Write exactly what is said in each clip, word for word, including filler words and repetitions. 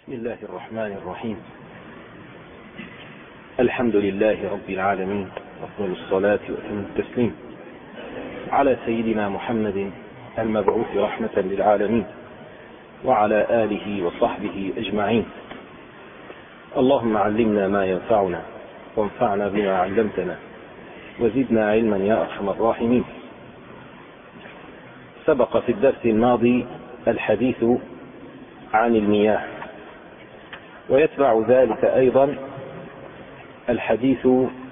بسم الله الرحمن الرحيم. الحمد لله رب العالمين، أفضل الصلاة وأتم التسليم على سيدنا محمد المبعوث رحمة للعالمين وعلى آله وصحبه أجمعين. اللهم علمنا ما ينفعنا وانفعنا بما علمتنا وزدنا علما يا أرحم الراحمين. سبق في الدرس الماضي الحديث عن المياه، ويتبع ذلك أيضا الحديث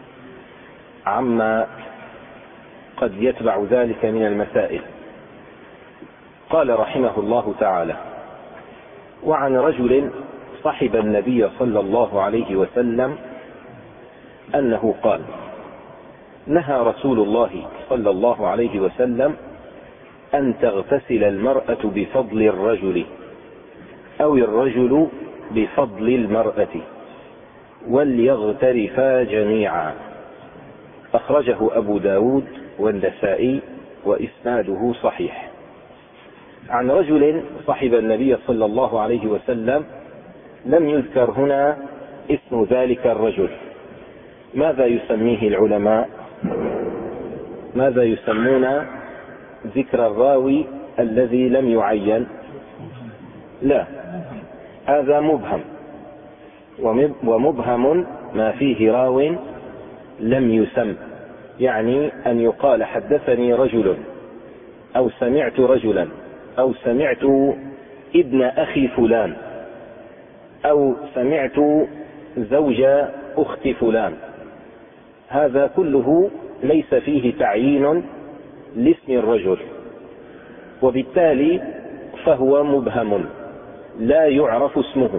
عما قد يتبع ذلك من المسائل. قال رحمه الله تعالى: وعن رجل صحب النبي صلى الله عليه وسلم أنه قال: نهى رسول الله صلى الله عليه وسلم أن تغتسل المرأة بفضل الرجل أو الرجل بفضل المرأة، وليغترفا جميعا. أخرجه أبو داود والنسائي وإسناده صحيح. عن رجل صحب النبي صلى الله عليه وسلم، لم يذكر هنا اسم ذلك الرجل. ماذا يسميه العلماء؟ ماذا يسمون ذكر الراوي الذي لم يعين؟ لا، هذا مبهم، ومبهم ما فيه راو لم يسم، يعني أن يقال حدثني رجل أو سمعت رجلا أو سمعت ابن أخي فلان أو سمعت زوج أخت فلان. هذا كله ليس فيه تعيين لاسم الرجل، وبالتالي فهو مبهم لا يعرف اسمه،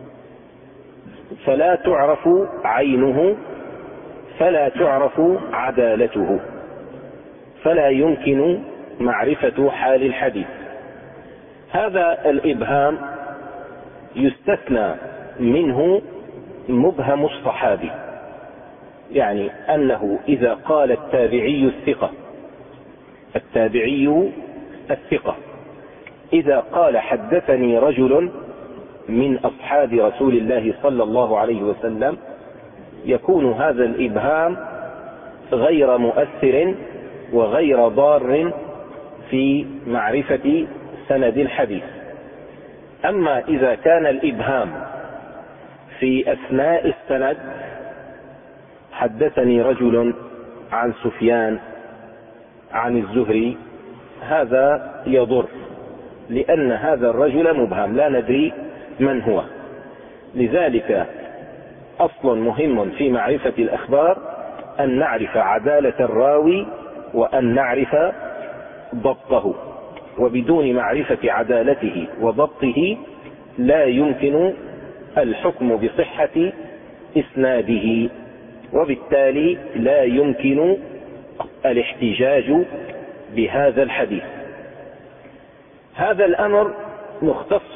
فلا تعرف عينه، فلا تعرف عدالته، فلا يمكن معرفة حال الحديث. هذا الإبهام يستثنى منه مبهم الصحابي، يعني أنه إذا قال التابعي الثقة التابعي الثقة إذا قال حدثني رجل من أصحاب رسول الله صلى الله عليه وسلم، يكون هذا الإبهام غير مؤثر وغير ضار في معرفة سند الحديث. أما إذا كان الإبهام في أثناء السند، حدثني رجل عن سفيان عن الزهري، هذا يضر، لأن هذا الرجل مبهم لا ندري من هو. لذلك أصل مهم في معرفة الأخبار أن نعرف عدالة الراوي وأن نعرف ضبطه، وبدون معرفة عدالته وضبطه لا يمكن الحكم بصحة إسناده، وبالتالي لا يمكن الاحتجاج بهذا الحديث. هذا الأمر مختص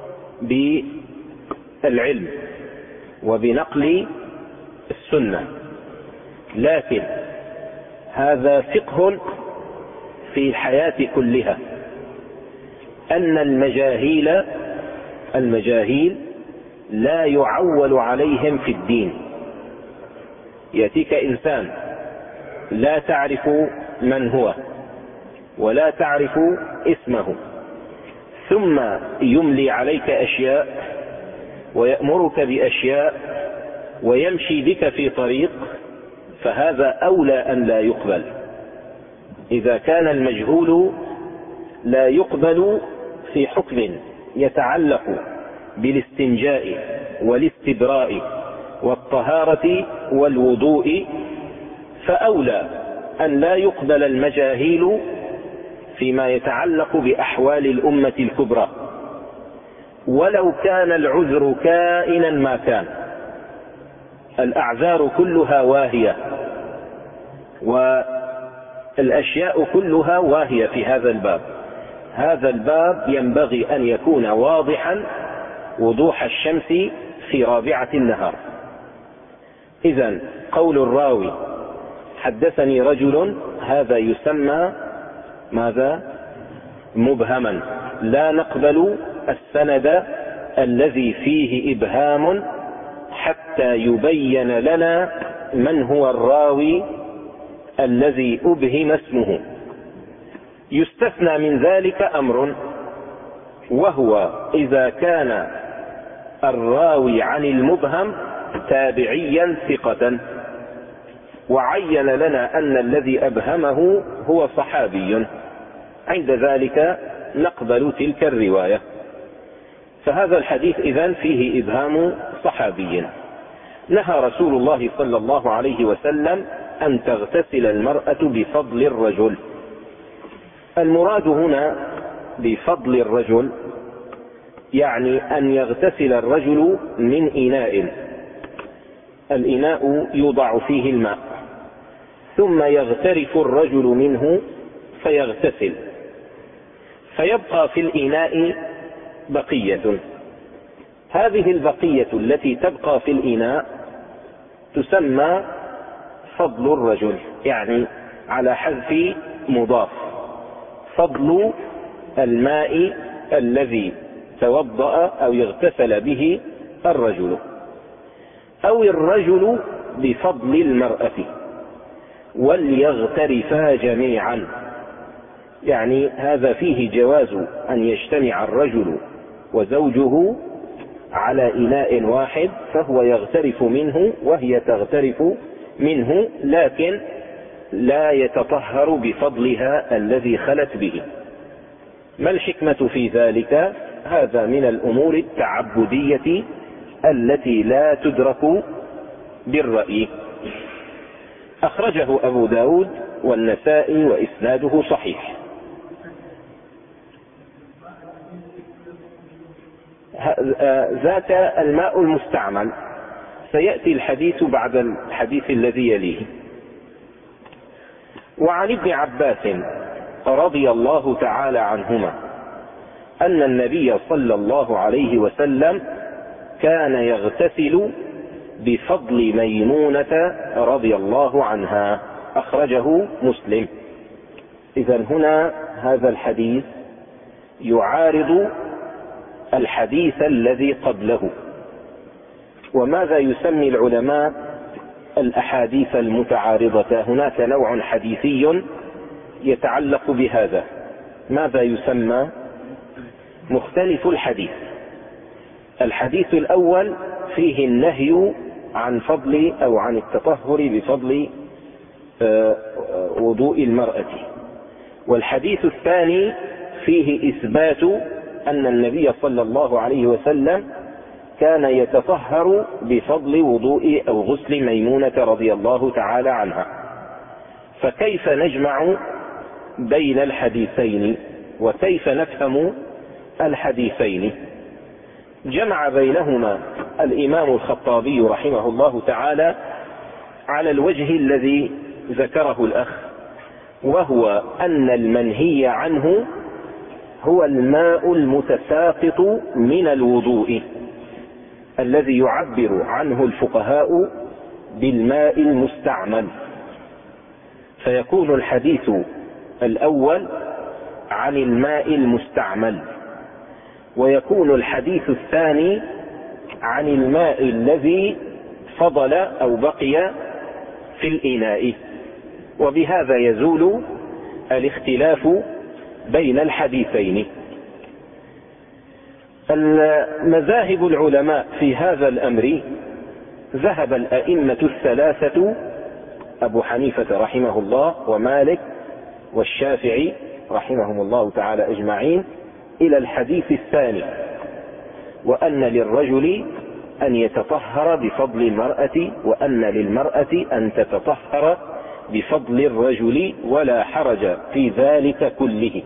بالعلم وبنقل السنة، لكن هذا فقه في الحياة كلها، أن المجاهيل المجاهيل لا يعول عليهم في الدين. يأتيك إنسان لا تعرف من هو ولا تعرف اسمه، ثم يملي عليك أشياء ويأمرك بأشياء ويمشي بك في طريق، فهذا أولى أن لا يقبل. إذا كان المجهول لا يقبل في حكم يتعلق بالاستنجاء والاستبراء والطهارة والوضوء، فأولى أن لا يقبل المجاهيل فيما يتعلق بأحوال الأمة الكبرى، ولو كان العذر كائنا ما كان. الأعذار كلها واهية والأشياء كلها واهية في هذا الباب. هذا الباب ينبغي أن يكون واضحا وضوح الشمس في رابعة النهار. إذن قول الراوي حدثني رجل، هذا يسمى ماذا؟ مبهما، لا نقبل السند الذي فيه إبهام حتى يبين لنا من هو الراوي الذي أبهم اسمه. يستثنى من ذلك أمر، وهو إذا كان الراوي عن المبهم تابعيا ثقة وعين لنا أن الذي أبهمه هو صحابي، عند ذلك نقبل تلك الرواية. فهذا الحديث إذن فيه إبهام صحابي. نهى رسول الله صلى الله عليه وسلم أن تغتسل المرأة بفضل الرجل. المراد هنا بفضل الرجل يعني أن يغتسل الرجل من إناء، الإناء يوضع فيه الماء، ثم يغترف الرجل منه فيغتسل، فيبقى في الإناء بقية. هذه البقية التي تبقى في الإناء تسمى فضل الرجل، يعني على حذف مضاف، فضل الماء الذي توضأ أو يغتسل به الرجل، أو الرجل بفضل المرأة، وليغترفا جميعا. يعني هذا فيه جواز أن يجتمع الرجل وزوجه على إناء واحد، فهو يغترف منه وهي تغترف منه، لكن لا يتطهر بفضلها الذي خلت به. ما الحكمة في ذلك؟ هذا من الأمور التعبدية التي لا تدرك بالرأي. أخرجه أبو داود والنسائي وإسناده صحيح. ذاك الماء المستعمل سيأتي الحديث بعد الحديث الذي يليه. وعن ابن عباس رضي الله تعالى عنهما أن النبي صلى الله عليه وسلم كان يغتسل بفضل ميمونة رضي الله عنها، أخرجه مسلم. إذن هنا هذا الحديث يعارض الحديث الذي قبله. وماذا يسمي العلماء الأحاديث المتعارضة؟ هناك نوع حديثي يتعلق بهذا، ماذا يسمى؟ مختلف الحديث. الحديث الأول فيه النهي عن فضل أو عن التطهر بفضل وضوء المرأة، والحديث الثاني فيه إثبات أن النبي صلى الله عليه وسلم كان يتطهر بفضل وضوء أو غسل ميمونة رضي الله تعالى عنها. فكيف نجمع بين الحديثين وكيف نفهم الحديثين؟ جمع بينهما الإمام الخطابي رحمه الله تعالى على الوجه الذي ذكره الأخ، وهو أن المنهي عنه هو الماء المتساقط من الوضوء الذي يعبر عنه الفقهاء بالماء المستعمل. فيكون الحديث الأول عن الماء المستعمل، ويكون الحديث الثاني عن الماء الذي فضل أو بقي في الإناء. وبهذا يزول الاختلاف بين الحديثين. المذاهب العلماء في هذا الأمر: ذهب الأئمة الثلاثة أبو حنيفة رحمه الله ومالك والشافعي رحمهم الله تعالى أجمعين إلى الحديث الثاني، وأن للرجل أن يتطهر بفضل المرأة، وأن للمرأة أن تتطهر بفضل الرجل، ولا حرج في ذلك كله.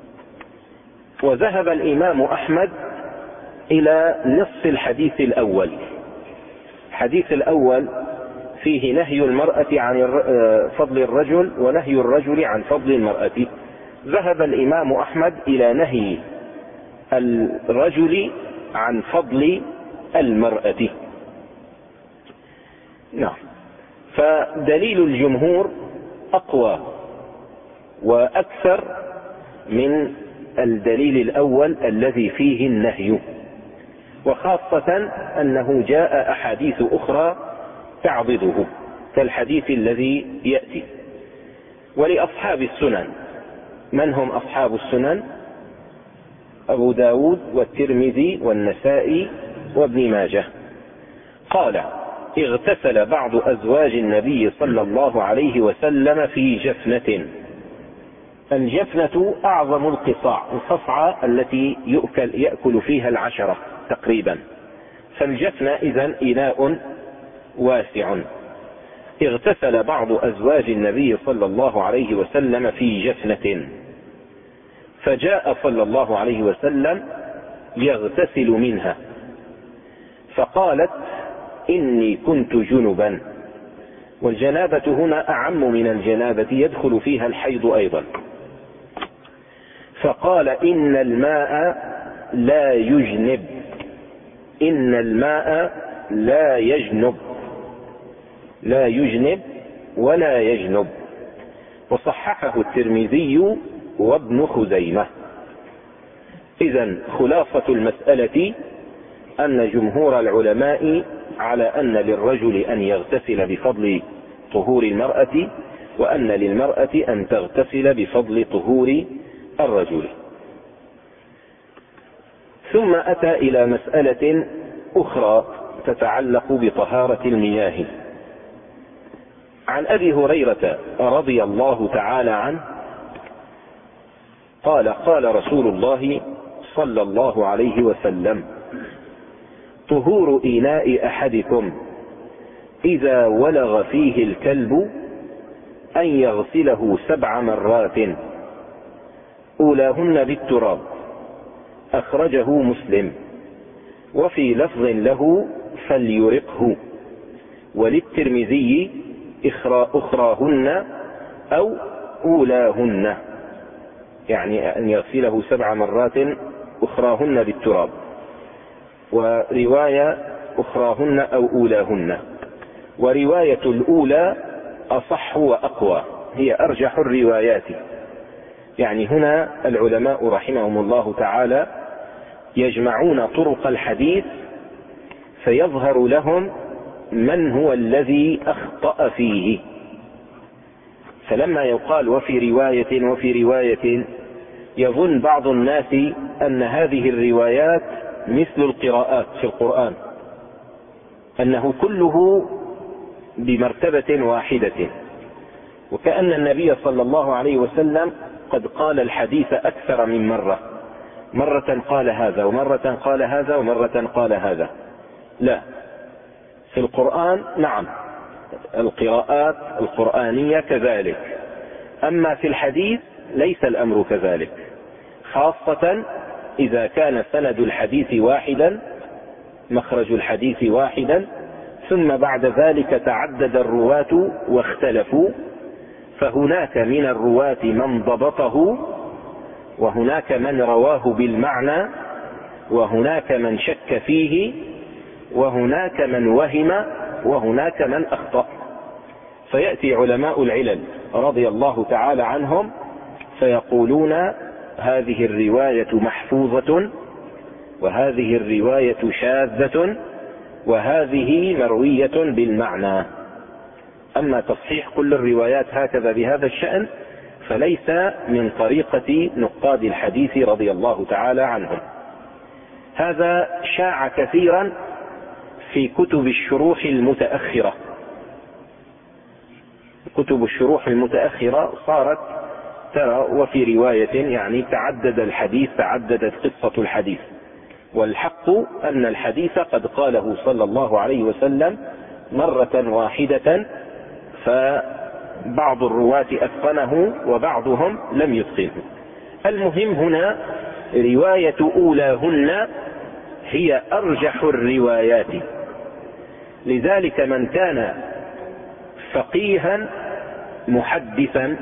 وذهب الإمام أحمد إلى نصف الحديث الأول. الحديث الأول فيه نهي المرأة عن فضل الرجل ونهي الرجل عن فضل المرأة. ذهب الإمام أحمد إلى نهي الرجل عن فضل المرأة. نعم. فدليل الجمهور أقوى وأكثر من الدليل الأول الذي فيه النهي. وخاصة أنه جاء أحاديث أخرى تعضده كالحديث الذي يأتي. ولأصحاب السنن، من هم أصحاب السنن؟ أبو داود والترمذي والنسائي وابن ماجه. قال: اغتسل بعض أزواج النبي صلى الله عليه وسلم في جفنة. الجفنة أعظم القصاع، القصعة التي يؤكل, يأكل فيها العشرة تقريبا، فالجفنة إذن إناء واسع. اغتسل بعض أزواج النبي صلى الله عليه وسلم في جفنة، فجاء صلى الله عليه وسلم يغتسل منها، فقالت: إني كنت جنبا. والجنابة هنا أعم من الجنابة، يدخل فيها الحيض أيضا. فقال: إن الماء لا يجنب، إن الماء لا يجنب، لا يجنب ولا يجنب. وصححه الترمذي وابن خزيمة. إذن خلاصة المسألة أن جمهور العلماء على أن للرجل أن يغتسل بفضل طهور المرأة، وأن للمرأة أن تغتسل بفضل طهور الرجل. ثم أتى إلى مسألة أخرى تتعلق بطهارة المياه. عن أبي هريرة رضي الله تعالى عنه قال: قال رسول الله صلى الله عليه وسلم: طهور إناء أحدكم إذا ولغ فيه الكلب أن يغسله سبع مرات أولاهن بالتراب. أخرجه مسلم. وفي لفظ له: فليرقه. وللترمذي: أخراهن أو أولاهن، يعني أن يغسله سبع مرات أخراهن بالتراب. ورواية أخراهن أو أولاهن. ورواية الأولى أصح وأقوى، هي أرجح الروايات. يعني هنا العلماء رحمهم الله تعالى يجمعون طرق الحديث فيظهر لهم من هو الذي أخطأ فيه. فلما يقال وفي رواية وفي رواية يظن بعض الناس أن هذه الروايات مثل القراءات في القرآن، أنه كله بمرتبة واحدة، وكأن النبي صلى الله عليه وسلم قد قال الحديث أكثر من مرة، مرة قال هذا ومرة قال هذا ومرة قال هذا. لا، في القرآن نعم القراءات القرآنية كذلك، أما في الحديث ليس الأمر كذلك، خاصة إذا كان سند الحديث واحدا، مخرج الحديث واحدا، ثم بعد ذلك تعدد الرواة واختلفوا، فهناك من الرواة من ضبطه، وهناك من رواه بالمعنى، وهناك من شك فيه، وهناك من وهم، وهناك من أخطأ. فيأتي علماء العلل رضي الله تعالى عنهم فيقولون: هذه الرواية محفوظة، وهذه الرواية شاذة، وهذه مروية بالمعنى. أما تصحيح كل الروايات هكذا بهذا الشأن فليس من طريقة نقاد الحديث رضي الله تعالى عنهم. هذا شاع كثيرا في كتب الشروح المتأخرة. كتب الشروح المتأخرة صارت ترى وفي رواية، يعني تعدد الحديث، تعددت قصة الحديث، والحق أن الحديث قد قاله صلى الله عليه وسلم مرة واحدة، فبعض الرواة أتقنه وبعضهم لم يتقنه. المهم هنا رواية أولاهن هي أرجح الروايات، لذلك من كان فقيها محدثا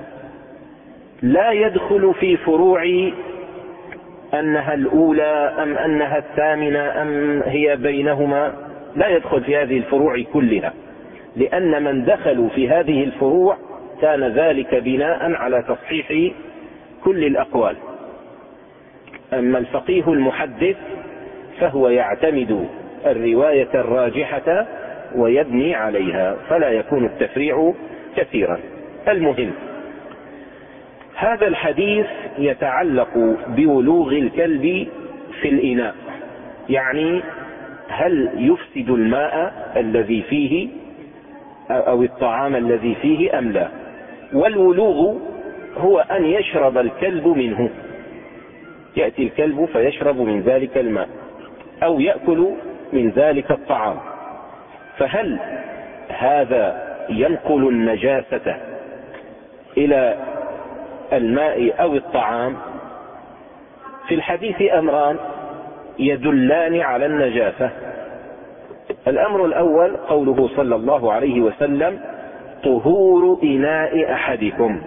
لا يدخل في فروع أنها الأولى أم أنها الثامنة أم هي بينهما، لا يدخل في هذه الفروع كلها، لأن من دخلوا في هذه الفروع كان ذلك بناء على تصحيح كل الأقوال. أما الفقيه المحدث فهو يعتمد الرواية الراجحة ويبني عليها، فلا يكون التفريع كثيرا. المهم، هذا الحديث يتعلق بولوغ الكلب في الإناء، يعني هل يفسد الماء الذي فيه أو الطعام الذي فيه أم لا. والولوغ هو أن يشرب الكلب منه، يأتي الكلب فيشرب من ذلك الماء أو يأكل من ذلك الطعام، فهل هذا ينقل النجاسة إلى الماء أو الطعام؟ في الحديث أمران يدلان على النجاسة. الأمر الأول قوله صلى الله عليه وسلم: طهور إناء أحدكم.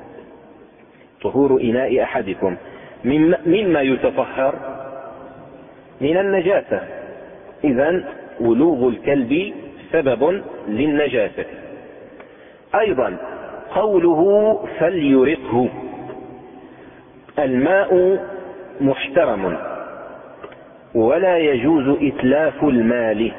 طهور إناء أحدكم مما يتطهر من النجاسة، إذن ولوغ الكلب سبب للنجاسة. أيضا قوله فليرقه، الماء محترم ولا يجوز إتلاف المال،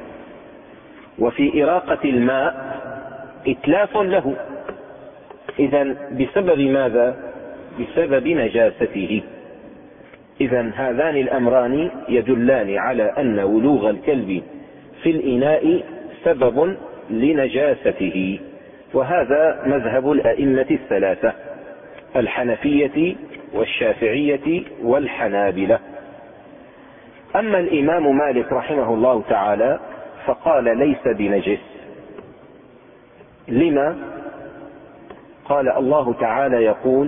وفي إراقة الماء إتلاف له، إذن بسبب ماذا؟ بسبب نجاسته. إذن هذان الأمران يدلان على أن ولوغ الكلب في الإناء سبب لنجاسته، وهذا مذهب الأئمة الثلاثة: الحنفية والشافعية والحنابلة. أما الإمام مالك رحمه الله تعالى فقال ليس بنجس. لما؟ قال الله تعالى يقول: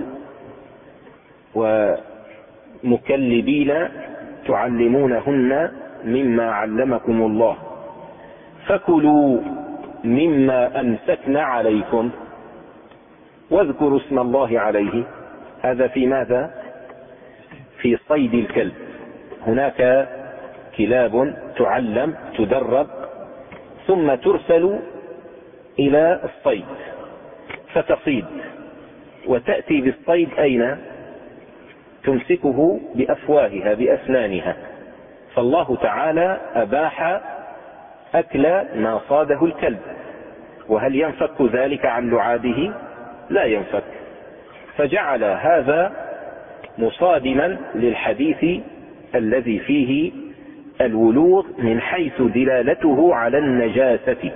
ومكلبين تعلمونهن مما علمكم الله فكلوا مما أمسكن عليكم واذكروا اسم الله عليه. هذا في ماذا؟ في صيد الكلب. هناك كلاب تعلم تدرب ثم ترسل إلى الصيد فتصيد، وتأتي بالصيد أين؟ تمسكه بأفواهها بأسنانها. فالله تعالى أباح أكل ما صاده الكلب، وهل ينفك ذلك عن لعابه؟ لا ينفك. فجعل هذا مصادما للحديث الذي فيه الولوغ من حيث دلالته على النجاسة.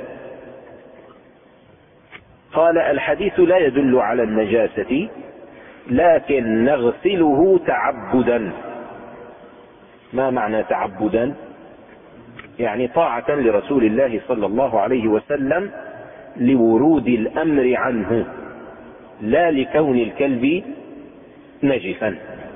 قال: الحديث لا يدل على النجاسة لكن نغسله تعبدا. ما معنى تعبدا؟ يعني طاعة لرسول الله صلى الله عليه وسلم لورود الأمر عنه، لا لكون الكلب نجسا.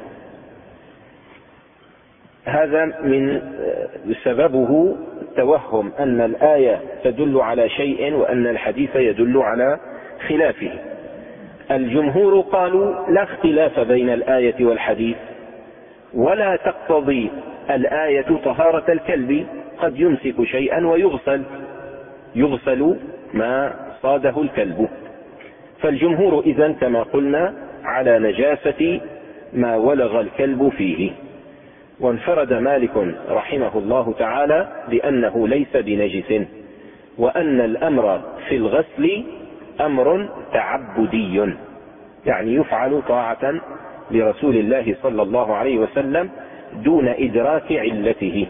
هذا من سببه توهم أن الآية تدل على شيء وأن الحديث يدل على خلافه. الجمهور قالوا لا اختلاف بين الآية والحديث، ولا تقتضي الآية طهارة الكلب، قد يمسك شيئا ويغسل يغسل ما صاده الكلب. فالجمهور إذن كما قلنا على نجاسة ما ولغ الكلب فيه. وانفرد مالك رحمه الله تعالى بأنه ليس بنجس، وأن الأمر في الغسل أمر تعبدي، يعني يفعل طاعة لرسول الله صلى الله عليه وسلم دون إدراك علته.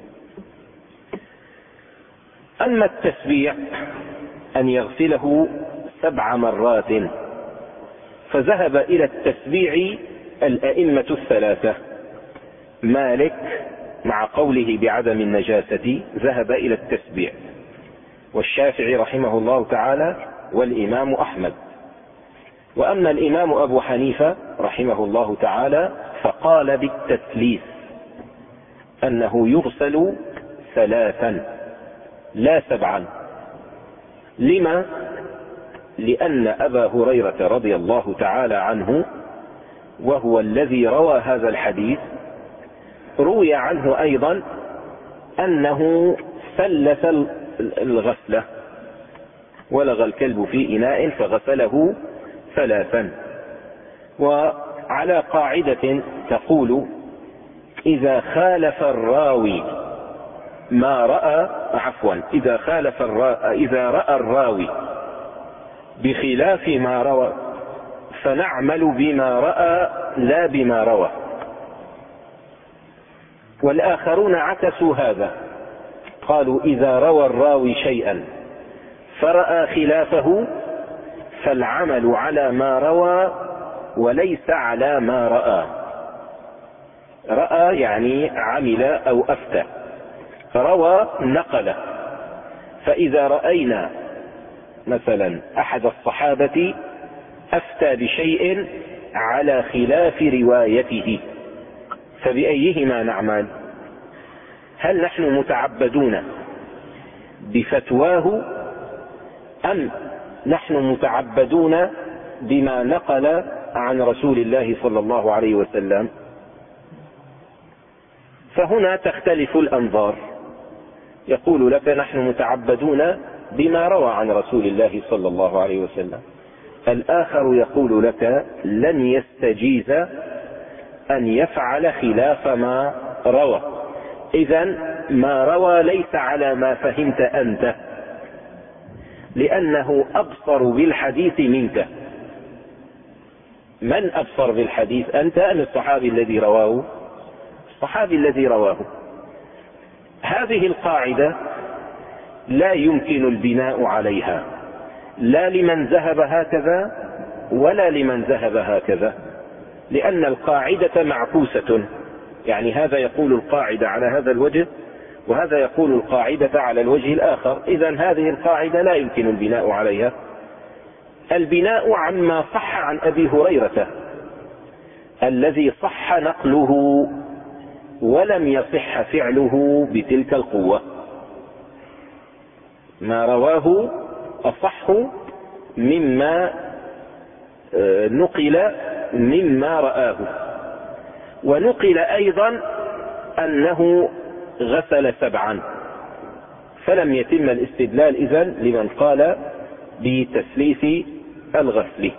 أما التسبيع أن يغسله سبع مرات، فذهب إلى التسبيع الأئمة الثلاثة. مالك مع قوله بعدم النجاسة ذهب إلى التسبيع، والشافعي رحمه الله تعالى، والإمام أحمد. وأما الإمام أبو حنيفة رحمه الله تعالى فقال بالتثليث، أنه يغسل ثلاثا لا سبعا. لما؟ لأن أبا هريرة رضي الله تعالى عنه، وهو الذي روى هذا الحديث، روي عنه أيضا أنه ثلث الغسلة، ولغ الكلب في إناء فغسله ثلاثا. وعلى قاعدة تقول إذا خالف الراوي ما رأى عفوا إذا خالف الرا... إذا رأى الراوي بخلاف ما روى فنعمل بما رأى لا بما روى. والآخرون عكسوا هذا، قالوا إذا روى الراوي شيئا فرأى خلافه فالعمل على ما روى وليس على ما رأى. رأى يعني عمل أو أفتى، روى نقل. فإذا رأينا مثلا أحد الصحابة أفتى بشيء على خلاف روايته فبأيهما نعمل؟ هل نحن متعبدون بفتواه أم نحن متعبدون بما نقل عن رسول الله صلى الله عليه وسلم؟ فهنا تختلف الأنظار. يقول لك نحن متعبدون بما روى عن رسول الله صلى الله عليه وسلم، الآخر يقول لك لن يستجيز أن يفعل خلاف ما روى. إذن ما روى ليس على ما فهمت أنت، لأنه أبصر بالحديث منك. من أبصر بالحديث، أنت أم الصحابي الذي رواه؟ الصحابي الذي رواه. هذه القاعدة لا يمكن البناء عليها، لا لمن ذهب هكذا ولا لمن ذهب هكذا، لأن القاعدة معكوسة. يعني هذا يقول القاعدة على هذا الوجه وهذا يقول القاعدة على الوجه الآخر. إذن هذه القاعدة لا يمكن البناء عليها. البناء عما صح عن أبي هريرة الذي صح نقله ولم يصح فعله بتلك القوة. ما رواه أصح مما نقل مما رآه. ونقل أيضا أنه غسل سبعا، فلم يتم الاستدلال إذن لمن قال بتثليث الغسل.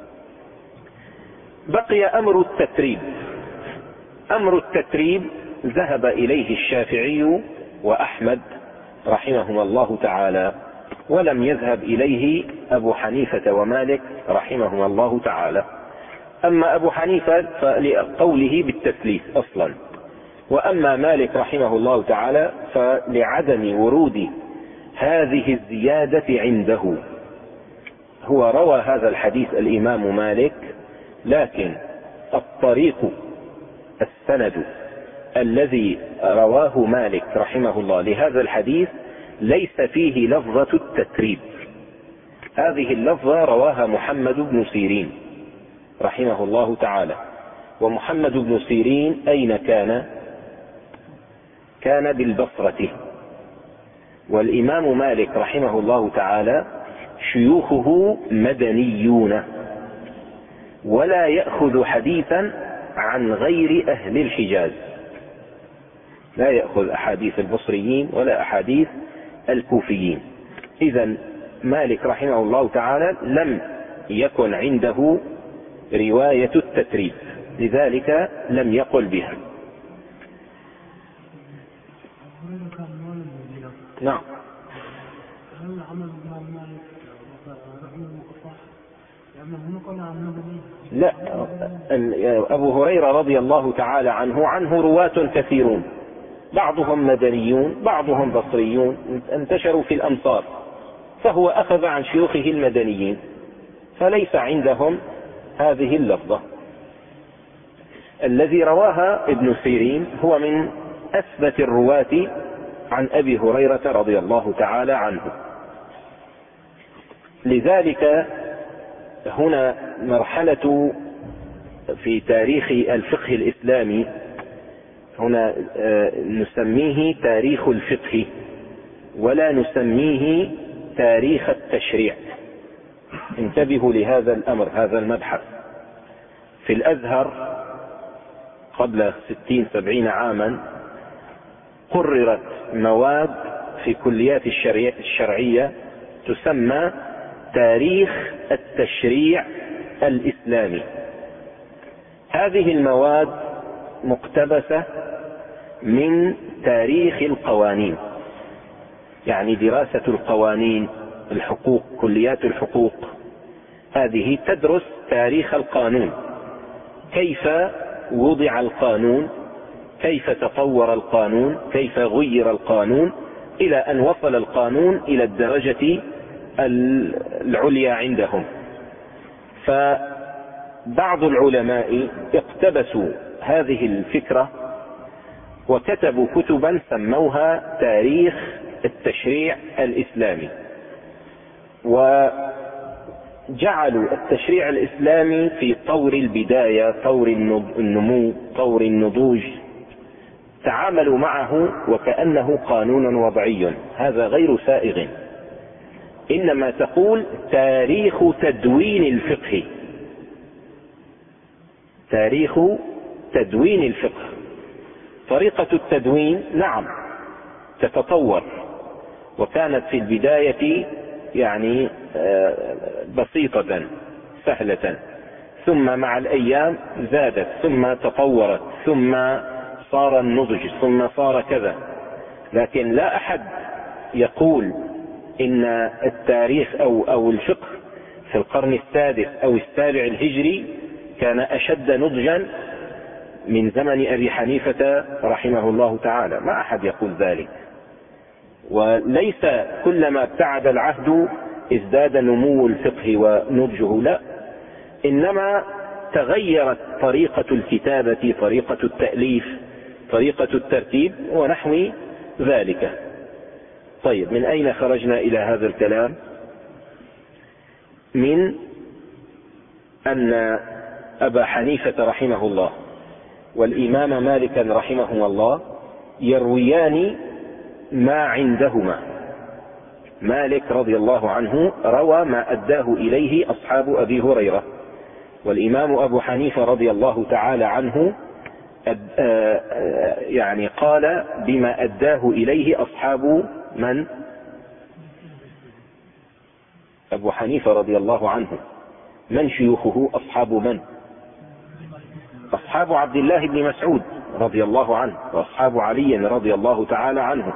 بقي أمر التتريب. أمر التتريب ذهب إليه الشافعي وأحمد رحمهما الله تعالى، ولم يذهب إليه أبو حنيفة ومالك رحمهما الله تعالى. أما أبو حنيفة فلقوله بالتثليث أصلا، وأما مالك رحمه الله تعالى فلعدم ورود هذه الزيادة عنده. هو روى هذا الحديث الإمام مالك، لكن الطريق السند الذي رواه مالك رحمه الله لهذا الحديث ليس فيه لفظة التتريب. هذه اللفظة رواها محمد بن سيرين رحمه الله تعالى. ومحمد بن سيرين أين كان؟ كان بالبصرة. والإمام مالك رحمه الله تعالى شيوخه مدنيون، ولا يأخذ حديثا عن غير أهل الحجاز، لا يأخذ أحاديث البصريين ولا أحاديث الكوفيين. إذن مالك رحمه الله تعالى لم يكن عنده رواية التتريب، لذلك لم يقل بها. نعم. لا، أبو هريرة رضي الله تعالى عنه عنه رواة كثيرون، بعضهم مدنيون بعضهم بصريون انتشروا في الأمصار، فهو أخذ عن شيوخه المدنيين، فليس عندهم هذه اللفظة. الذي رواها ابن سيرين هو من أثبت الرواة عن أبي هريرة رضي الله تعالى عنه. لذلك هنا مرحلة في تاريخ الفقه الإسلامي، هنا نسميه تاريخ الفقه ولا نسميه تاريخ التشريع. انتبهوا لهذا الأمر، هذا المبحث. في الأزهر قبل ستين سبعين عاما قررت مواد في كليات الشرعية تسمى تاريخ التشريع الإسلامي. هذه المواد مقتبسة من تاريخ القوانين، يعني دراسة القوانين، الحقوق، كليات الحقوق هذه تدرس تاريخ القانون، كيف وضع القانون، كيف تطور القانون، كيف غير القانون إلى أن وصل القانون إلى الدرجة العليا عندهم. فبعض العلماء اقتبسوا هذه الفكرة وكتبوا كتبا سموها تاريخ التشريع الإسلامي، وجعلوا التشريع الإسلامي في طور البداية، طور النمو، طور النضوج، تعاملوا معه وكأنه قانون وضعي. هذا غير سائغ، إنما تقول تاريخ تدوين الفقه، تاريخ تدوين الفقه. طريقة التدوين نعم تتطور، وكانت في البداية يعني بسيطة سهلة، ثم مع الأيام زادت، ثم تطورت، ثم صار النضج، ثم صار كذا. لكن لا أحد يقول إن التاريخ أو, أو الفقه في القرن السادس أو السابع الهجري كان أشد نضجا من زمن أبي حنيفة رحمه الله تعالى، ما أحد يقول ذلك. وليس كلما ابتعد العهد ازداد نمو الفقه ونضجه، لا، إنما تغيرت طريقة الكتابة، طريقة التأليف، طريقة الترتيب ونحو ذلك. طيب، من أين خرجنا إلى هذا الكلام؟ من أن أبا حنيفة رحمه الله والإمام مالك رحمه الله يرويان ما عندهما. مالك رضي الله عنه روى ما أداه إليه أصحاب أبي هريرة، والإمام أبو حنيفة رضي الله تعالى عنه يعني قال بما أداه إليه أصحاب من؟ أبو حنيفة رضي الله عنه من شيوخه؟ أصحاب من؟ أصحاب عبد الله بن مسعود رضي الله عنه، وأصحاب علي رضي الله تعالى عنه.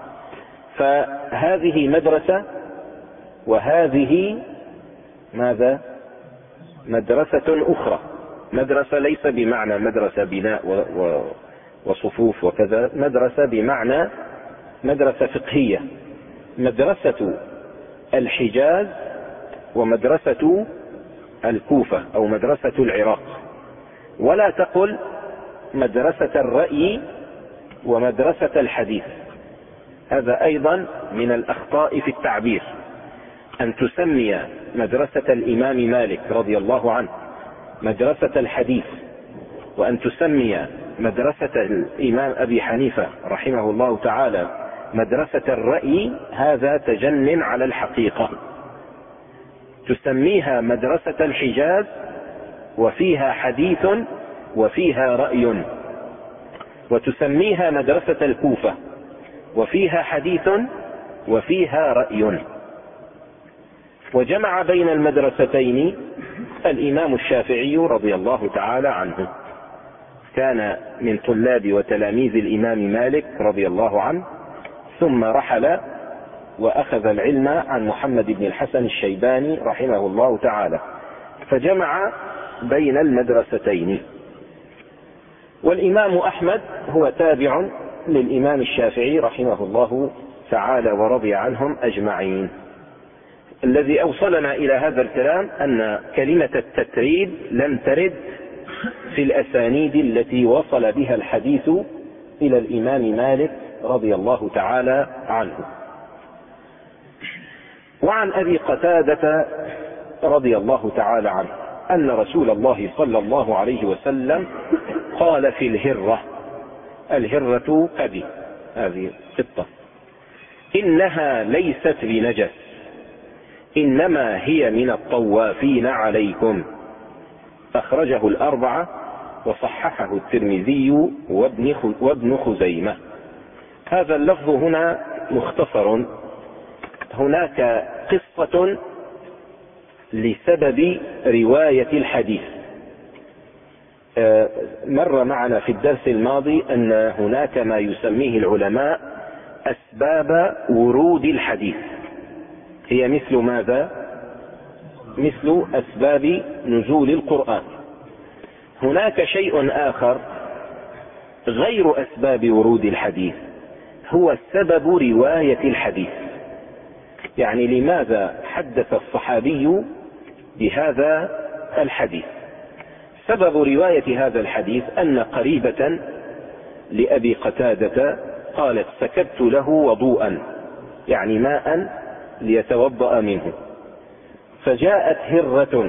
فهذه مدرسة، وهذه ماذا؟ مدرسة أخرى. مدرسة ليس بمعنى مدرسة بناء وصفوف وكذا، مدرسة بمعنى مدرسة فقهية. مدرسة الحجاز ومدرسة الكوفة أو مدرسة العراق. ولا تقل مدرسة الرأي ومدرسة الحديث، هذا أيضا من الأخطاء في التعبير، أن تسمي مدرسة الإمام مالك رضي الله عنه مدرسة الحديث، وأن تسمي مدرسة الإمام أبي حنيفة رحمه الله تعالى مدرسة الرأي، هذا تجنن على الحقيقة. تسميها مدرسة الحجاز وفيها حديث وفيها رأي، وتسميها مدرسة الكوفة وفيها حديث وفيها رأي. وجمع بين المدرستين الإمام الشافعي رضي الله تعالى عنه، كان من طلاب وتلاميذ الإمام مالك رضي الله عنه، ثم رحل وأخذ العلم عن محمد بن الحسن الشيباني رحمه الله تعالى، فجمع بين المدرستين. والإمام أحمد هو تابع للإمام الشافعي رحمه الله تعالى ورضي عنهم أجمعين. الذي أوصلنا إلى هذا الكلام أن كلمة التتريب لم ترد في الأسانيد التي وصل بها الحديث إلى الإمام مالك رضي الله تعالى عنه. وعن أبي قتادة رضي الله تعالى عنه أن رسول الله صلى الله عليه وسلم قال في الهرة، الهرة أبي، هذه قطة، إنها ليست بنجس، إنما هي من الطوافين عليكم. أخرجه الأربعة وصححه الترمذي وابن خزيمة. هذا اللفظ هنا مختصر. هناك قصة لسبب رواية الحديث، مر معنا في الدرس الماضي أن هناك ما يسميه العلماء أسباب ورود الحديث، هي مثل ماذا؟ مثل أسباب نزول القرآن. هناك شيء آخر غير أسباب ورود الحديث، هو سبب رواية الحديث. يعني لماذا حدث الصحابي بهذا الحديث؟ سبب رواية هذا الحديث أن قريبة لأبي قتادة قالت: سكبت له وضوءا، يعني ماء ليتوضأ منه، فجاءت هرة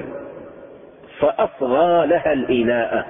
فأصغى لها الإناء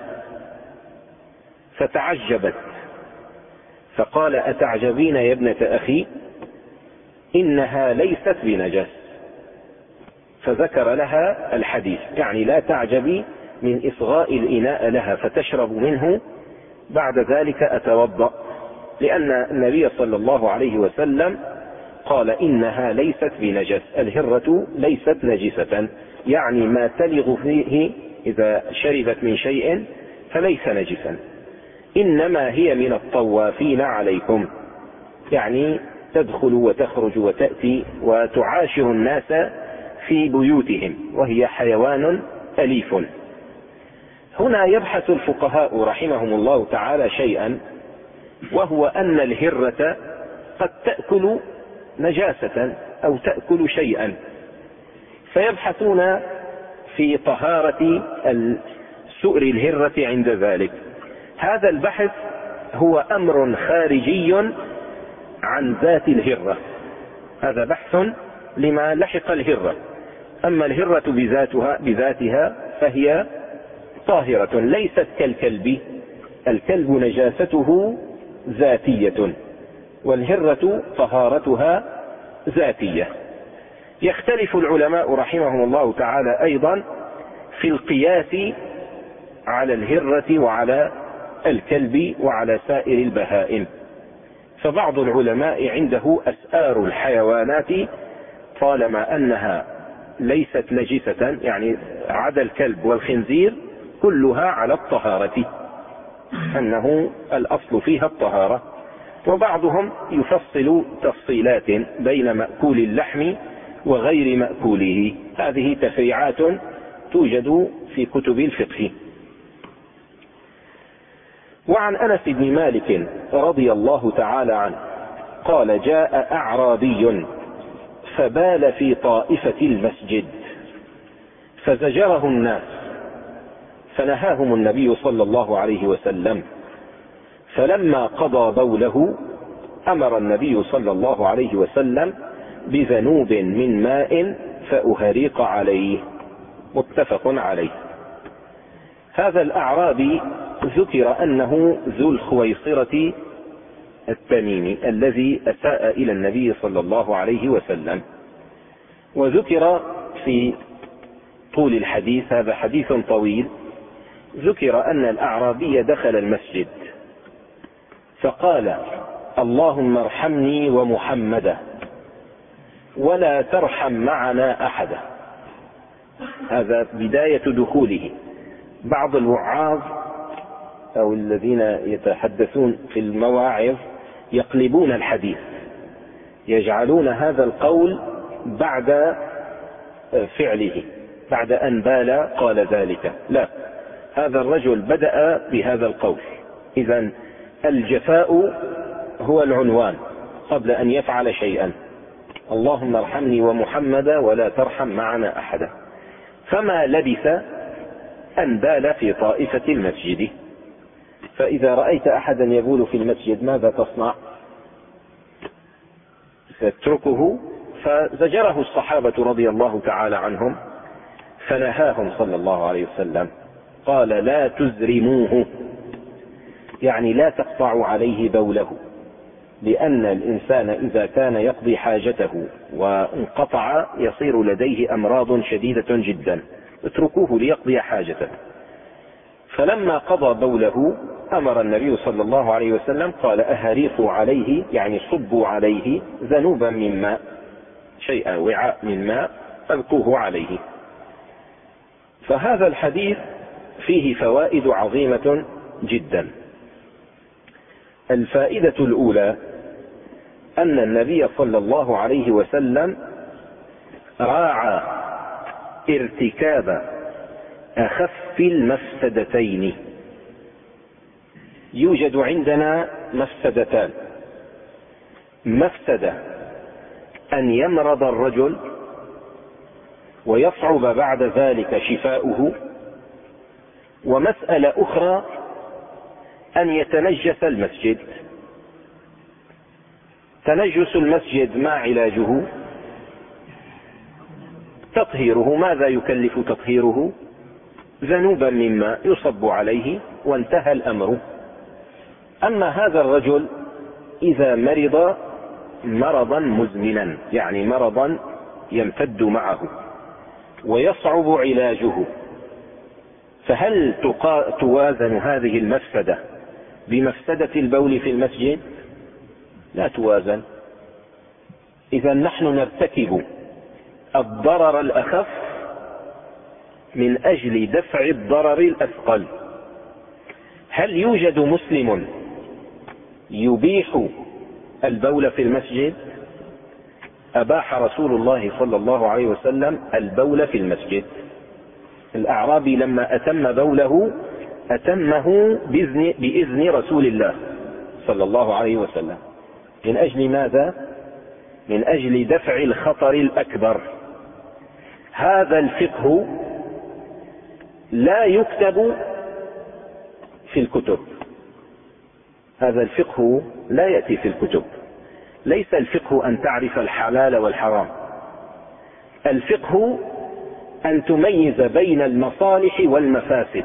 فتعجبت، فقال: أتعجبين يا ابنة أخي؟ إنها ليست بنجس. فذكر لها الحديث، يعني لا تعجبي من إصغاء الإناء لها فتشرب منه، بعد ذلك أتوضأ، لأن النبي صلى الله عليه وسلم قال: إنها ليست بنجس، الهرة ليست نجسة، يعني ما تلغ فيه إذا شربت من شيء فليس نجسا، إنما هي من الطوافين عليكم، يعني تدخل وتخرج وتأتي وتعاشر الناس في بيوتهم، وهي حيوان أليف. هنا يبحث الفقهاء رحمهم الله تعالى شيئا، وهو أن الهرة قد تأكل نجاسة أو تأكل شيئا، فيبحثون في طهارة سؤر الهرة عند ذلك. هذا البحث هو أمر خارجي عن ذات الهرة، هذا بحث لما لحق الهرة، أما الهرة بذاتها, بذاتها فهي طاهرة، ليست كالكلب، الكلب نجاسته ذاتية والهرة طهارتها ذاتية. يختلف العلماء رحمهم الله تعالى أيضا في القياس على الهرة وعلى الكلب وعلى سائر البهائم، فبعض العلماء عنده أسآر الحيوانات طالما أنها ليست نجسة، يعني عدا الكلب والخنزير كلها على الطهارة، أنه الأصل فيها الطهارة. وبعضهم يفصل تفصيلات بين مأكول اللحم وغير مأكوله، هذه تفريعات توجد في كتب الفقه. وعن أنس بن مالك رضي الله تعالى عنه قال: جاء أعرابي فبال في طائفة المسجد فزجره الناس، فنهاهم النبي صلى الله عليه وسلم، فلما قضى بوله أمر النبي صلى الله عليه وسلم بذنوب من ماء فأهريق عليه، متفق عليه. هذا الأعرابي ذكر أنه ذو الخويصرة التميمي الذي أساء إلى النبي صلى الله عليه وسلم، وذكر في طول الحديث، هذا حديث طويل، ذكر أن الأعرابي دخل المسجد فقال: اللهم ارحمني ومحمدا ولا ترحم معنا أحدا. هذا بداية دخوله. بعض الوعاظ أو الذين يتحدثون في المواعظ يقلبون الحديث، يجعلون هذا القول بعد فعله، بعد أن بال قال ذلك. لا، هذا الرجل بدأ بهذا القول، إذن الجفاء هو العنوان قبل أن يفعل شيئا. اللهم ارحمني ومحمدا ولا ترحم معنا أحدا. فما لبث أن بال في طائفة المسجد. فإذا رأيت أحدا يبول في المسجد ماذا تصنع؟ تتركه. فزجره الصحابة رضي الله تعالى عنهم، فنهاهم صلى الله عليه وسلم، قال: لا تزرموه، يعني لا تقطعوا عليه بوله، لأن الإنسان إذا كان يقضي حاجته وانقطع يصير لديه أمراض شديدة جدا، اتركوه ليقضي حاجته. فلما قضى بوله أمر النبي صلى الله عليه وسلم قال: أهريقوا عليه، يعني صبوا عليه ذنوبا من ماء، شيئا وعاء من ماء ألقوه عليه. فهذا الحديث فيه فوائد عظيمة جدا. الفائدة الأولى أن النبي صلى الله عليه وسلم راعى ارتكاب أخف المفسدتين. يوجد عندنا مفسدتان: مفسدة أن يمرض الرجل ويصعب بعد ذلك شفاؤه، ومسألة أخرى أن يتنجس المسجد. تنجس المسجد ما علاجه؟ تطهيره. ماذا يكلف تطهيره؟ ذنوبا مما يصب عليه وانتهى الأمر. أما هذا الرجل إذا مرض مرضا مزمنا، يعني مرضا يمتد معه ويصعب علاجه، فهل توازن هذه المفسدة بمفسدة البول في المسجد؟ لا توازن. إذا نحن نرتكب الضرر الأخف من أجل دفع الضرر الأثقل. هل يوجد مسلم يبيح البول في المسجد؟ أباح رسول الله صلى الله عليه وسلم البول في المسجد. الأعرابي لما أتم بوله أتمه بإذن, بإذن رسول الله صلى الله عليه وسلم. من أجل ماذا؟ من أجل دفع الخطر الأكبر. هذا الفقه لا يكتب في الكتب، هذا الفقه لا يأتي في الكتب. ليس الفقه أن تعرف الحلال والحرام، الفقه أن تميز بين المصالح والمفاسد.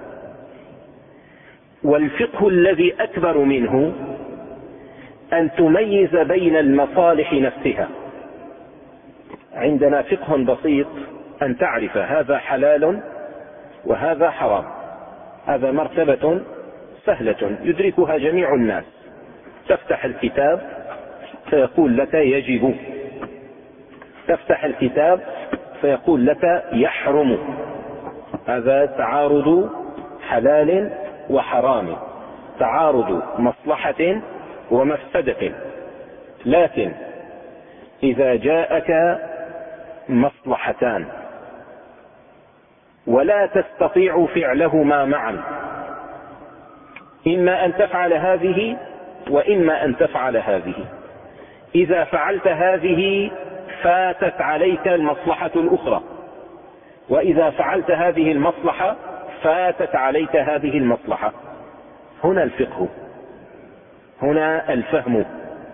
والفقه الذي أكبر منه أن تميز بين المصالح نفسها. عندنا فقه بسيط أن تعرف هذا حلال وهذا حرام، هذا مرتبة سهلة يدركها جميع الناس. تفتح الكتاب فيقول لك يجب، تفتح الكتاب فيقول لك يحرم. هذا تعارض حلال وحرام، تعارض مصلحة ومفسدة. لكن إذا جاءك مصلحتان ولا تستطيع فعلهما معا، إما أن تفعل هذه وإما أن تفعل هذه، إذا فعلت هذه فاتت عليك المصلحة الأخرى، وإذا فعلت هذه المصلحة فاتت عليك هذه المصلحة. هنا الفقه، هنا الفهم.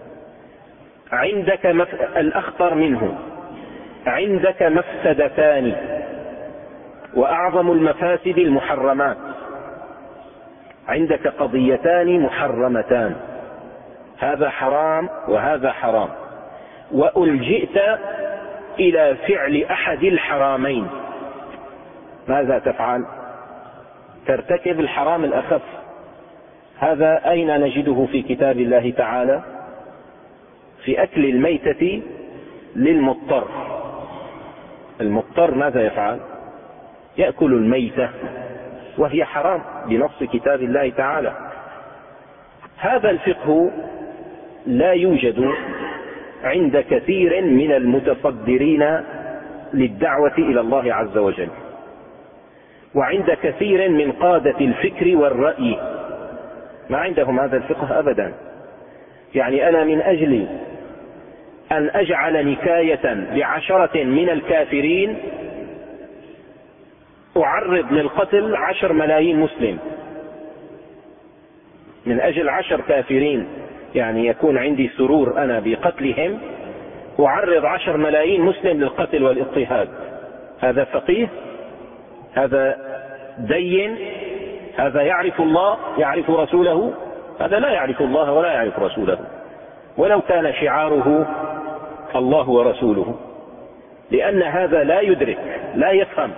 عندك مف... الأخطر منه، عندك مفسدتان، وأعظم المفاسد المحرمات. عندك قضيتان محرمتان، هذا حرام وهذا حرام، وألجئت إلى فعل أحد الحرامين، ماذا تفعل؟ ترتكب الحرام الأخف. هذا أين نجده في كتاب الله تعالى؟ في أكل الميتة للمضطر. المضطر ماذا يفعل؟ يأكل الميتة وهي حرام بنص كتاب الله تعالى. هذا الفقه لا يوجد عند كثير من المتصدرين للدعوة إلى الله عز وجل، وعند كثير من قادة الفكر والرأي، ما عندهم هذا الفقه أبدا. يعني أنا من أجل أن أجعل نكاية بعشرة من الكافرين أعرض للقتل عشر ملايين مسلم، من أجل عشر كافرين، يعني يكون عندي سرور أنا بقتلهم، أعرض عشر ملايين مسلم للقتل والاضطهاد. هذا فقيه؟ هذا دين؟ هذا يعرف الله يعرف رسوله؟ هذا لا يعرف الله ولا يعرف رسوله، ولو كان شعاره الله ورسوله، لأن هذا لا يدرك لا يفهم.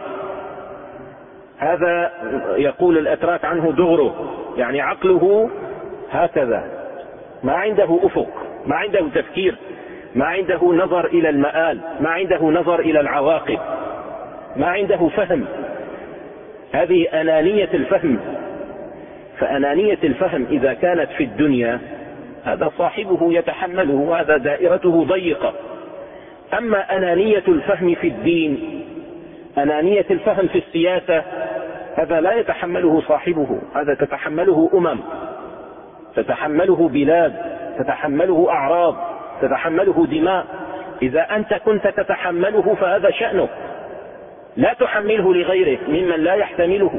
هذا يقول الأتراك عنه دغره، يعني عقله هكذا، ما عنده أفق، ما عنده تفكير، ما عنده نظر إلى المآل، ما عنده نظر إلى العواقب، ما عنده فهم. هذه أنانية الفهم. فأنانية الفهم إذا كانت في الدنيا هذا صاحبه يتحمله وهذا دائرته ضيقة. أما أنانية الفهم في الدين، أنانية الفهم في السياسة، هذا لا يتحمله صاحبه، هذا تتحمله أمم، تتحمله بلاد، تتحمله أعراض، تتحمله دماء. إذا أنت كنت تتحمله فهذا شأنك، لا تحمله لغيرك ممن لا يحتمله.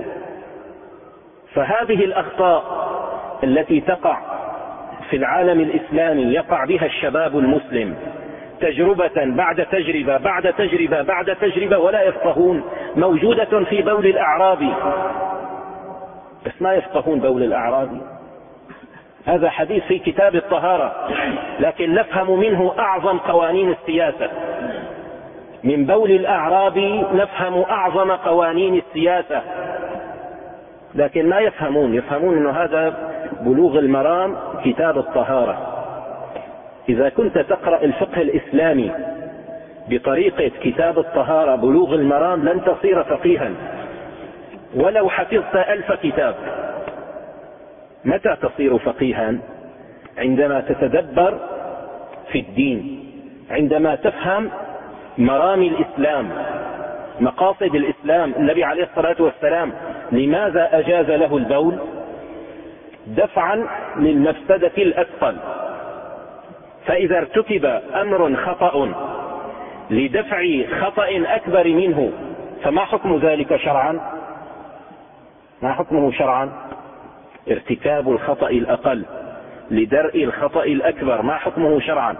فهذه الأخطاء التي تقع في العالم الإسلامي يقع بها الشباب المسلم تجربة بعد تجربة بعد تجربة بعد تجربة ولا يفقهون، موجودة في بول الأعرابي، بس ما يفقهون بول الأعرابي. هذا حديث في كتاب الطهارة، لكن نفهم منه أعظم قوانين السياسة. من بول الأعرابي نفهم أعظم قوانين السياسة، لكن ما يفهمون، يفهمون أنه هذا بلوغ المرام كتاب الطهارة. إذا كنت تقرأ الفقه الإسلامي بطريقة كتاب الطهارة بلوغ المرام لن تصير فقيها ولو حفظت ألف كتاب. متى تصير فقيها؟ عندما تتدبر في الدين، عندما تفهم مرامي الإسلام، مقاصد الإسلام. النبي عليه الصلاة والسلام لماذا أجاز له البول؟ دفعا للمفسدة الأثقل. فإذا ارتكب أمر خطأ لدفع خطأ أكبر منه فما حكم ذلك شرعا؟ ما حكمه شرعا؟ ارتكاب الخطأ الأقل لدرء الخطأ الأكبر، ما حكمه شرعا؟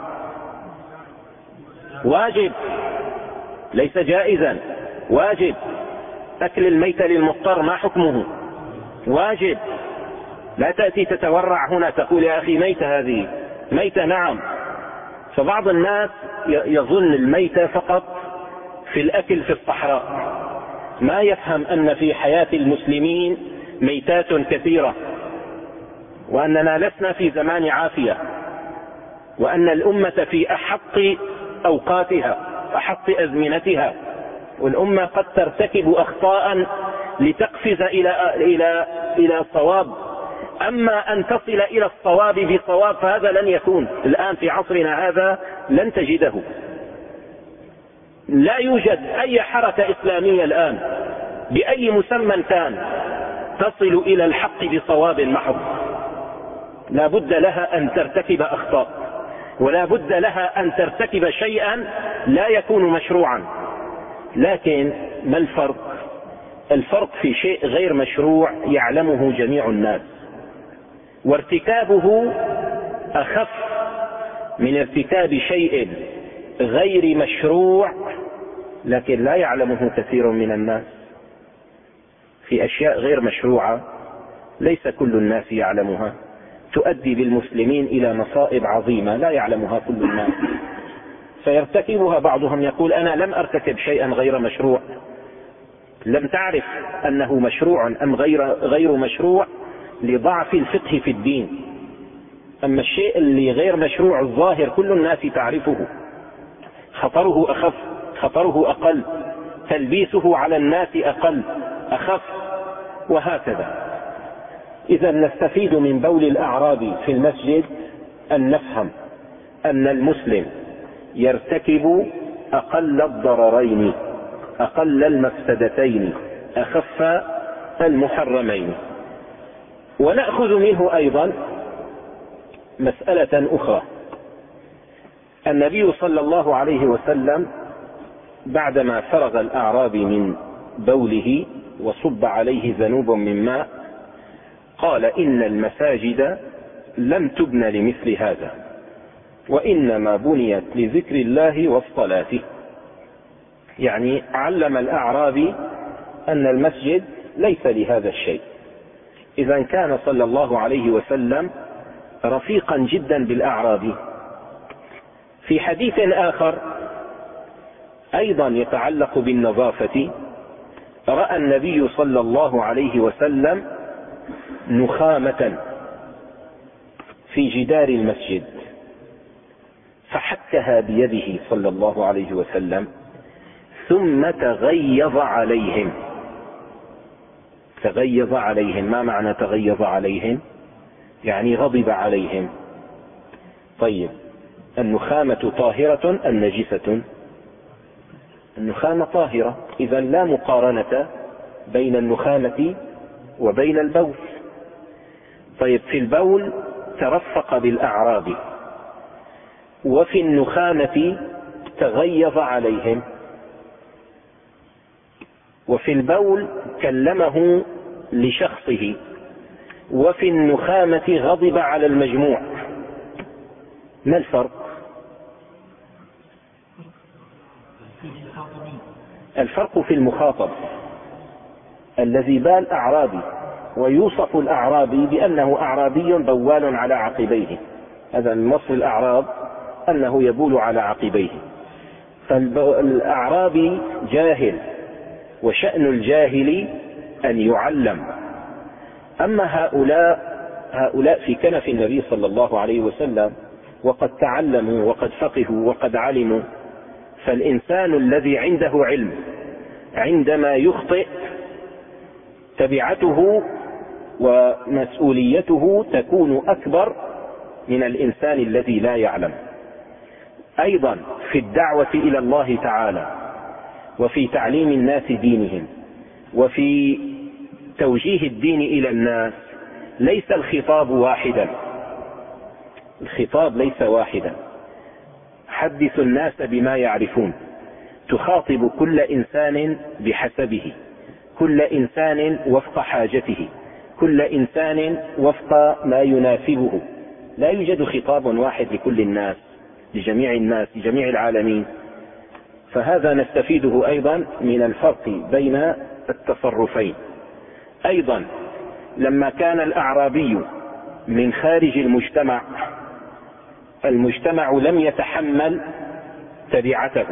واجب، ليس جائزا، واجب. أكل الميت للمضطر ما حكمه؟ واجب. لا تأتي تتورع هنا تقول يا أخي ميتة، هذه ميتة نعم. فبعض الناس يظن الميتة فقط في الأكل في الصحراء، ما يفهم أن في حياة المسلمين ميتات كثيرة، وأننا لسنا في زمان عافية، وأن الأمة في أحق أوقاتها، أحق أزمنتها، والأمة قد ترتكب أخطاء لتقفز إلى إلى إلى صواب. أما أن تصل إلى الصواب بصواب فهذا لن يكون الآن في عصرنا هذا، لن تجده. لا يوجد أي حركة إسلامية الآن بأي مسمى كان تصل إلى الحق بصواب محض. لا بد لها أن ترتكب أخطاء، ولا بد لها أن ترتكب شيئا لا يكون مشروعا. لكن ما الفرق؟ الفرق في شيء غير مشروع يعلمه جميع الناس، وارتكابه أخف من ارتكاب شيء غير مشروع لكن لا يعلمه كثير من الناس. في أشياء غير مشروعة ليس كل الناس يعلمها، تؤدي بالمسلمين إلى مصائب عظيمة لا يعلمها كل الناس، فيرتكبها بعضهم يقول أنا لم أرتكب شيئا غير مشروع. لم تعرف أنه مشروع أم غير غير مشروع لضعف الفقه في الدين. أما الشيء اللي غير مشروع الظاهر كل الناس تعرفه، خطره أخف، خطره أقل، تلبيسه على الناس أقل أخف، وهكذا. إذا نستفيد من بول الأعرابي في المسجد أن نفهم أن المسلم يرتكب أقل الضررين، أقل المفسدتين، أخف المحرمين. ونأخذ منه أيضا مسألة أخرى. النبي صلى الله عليه وسلم بعدما فرغ الأعرابي من بوله وصب عليه ذنوب من ماء قال إن المساجد لم تبن لمثل هذا، وإنما بنيت لذكر الله والصلاة. يعني علم الأعرابي أن المسجد ليس لهذا الشيء. إذا كان صلى الله عليه وسلم رفيقا جدا بالأعرابي. في حديث آخر أيضا يتعلق بالنظافة رأى النبي صلى الله عليه وسلم نخامة في جدار المسجد فحكها بيده صلى الله عليه وسلم ثم تغيظ عليهم. تغيظ عليهم. ما معنى تغيظ عليهم؟ يعني غضب عليهم. طيب، النخامة طاهرة أم نجسة؟ النخامة طاهرة، إذا لا مقارنة بين النخامة وبين البول. طيب، في البول ترفق بالأعراب، وفي النخامة تغيظ عليهم، وفي البول كلمه لشخصه، وفي النخامة غضب على المجموع. ما الفرق؟ الفرق في المخاطب الذي بال أعرابي، ويوصف الأعرابي بأنه أعرابي بوال على عقبيه. هذا من وصف الأعراب أنه يبول على عقبيه. فالأعرابي جاهل، وشأن الجاهل أن يعلم. أما هؤلاء هؤلاء في كنف النبي صلى الله عليه وسلم، وقد تعلموا وقد فقهوا وقد علموا. فالإنسان الذي عنده علم عندما يخطئ تبعته ومسؤوليته تكون أكبر من الإنسان الذي لا يعلم. أيضا في الدعوة إلى الله تعالى، وفي تعليم الناس دينهم، وفي توجيه الدين إلى الناس، ليس الخطاب واحدا. الخطاب ليس واحدا. حدث الناس بما يعرفون. تخاطب كل إنسان بحسبه، كل إنسان وفق حاجته، كل إنسان وفق ما يناسبه. لا يوجد خطاب واحد لكل الناس، لجميع الناس، لجميع العالمين. فهذا نستفيده أيضا من الفرق بين التصرفين. أيضا لما كان الأعرابي من خارج المجتمع، المجتمع لم يتحمل تبعته.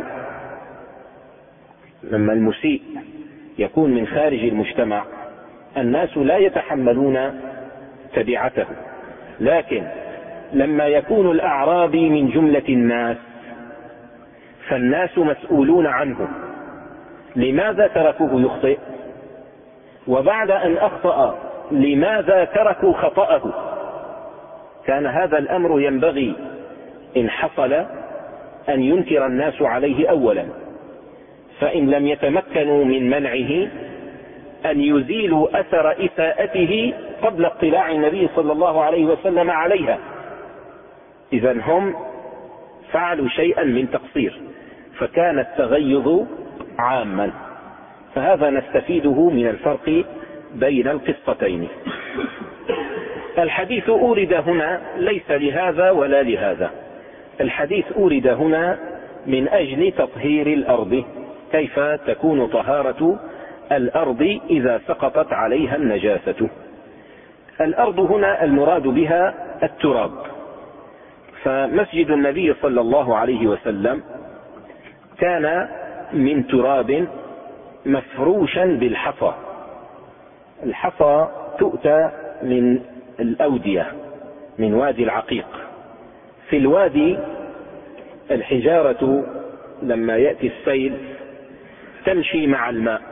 لما المسيء يكون من خارج المجتمع، الناس لا يتحملون تبعته. لكن لما يكون الأعرابي من جملة الناس، فالناس مسؤولون عنه. لماذا تركوه يخطئ؟ وبعد أن أخطأ لماذا تركوا خطأه؟ كان هذا الأمر ينبغي إن حصل أن ينكر الناس عليه أولا، فإن لم يتمكنوا من منعه أن يزيلوا أثر إساءته قبل اطلاع النبي صلى الله عليه وسلم عليها. إذن هم فعلوا شيئا من تقصير، فكان التغيظ عاما. فهذا نستفيده من الفرق بين القصتين. الحديث أورد هنا ليس لهذا ولا لهذا. الحديث أورد هنا من أجل تطهير الأرض، كيف تكون طهارة الأرض إذا سقطت عليها النجاسة. الأرض هنا المراد بها التراب. فمسجد النبي صلى الله عليه وسلم كان من تراب مفروشا بالحصى. الحصى تؤتى من الأودية، من وادي العقيق. في الوادي الحجارة لما يأتي السيل تمشي مع الماء،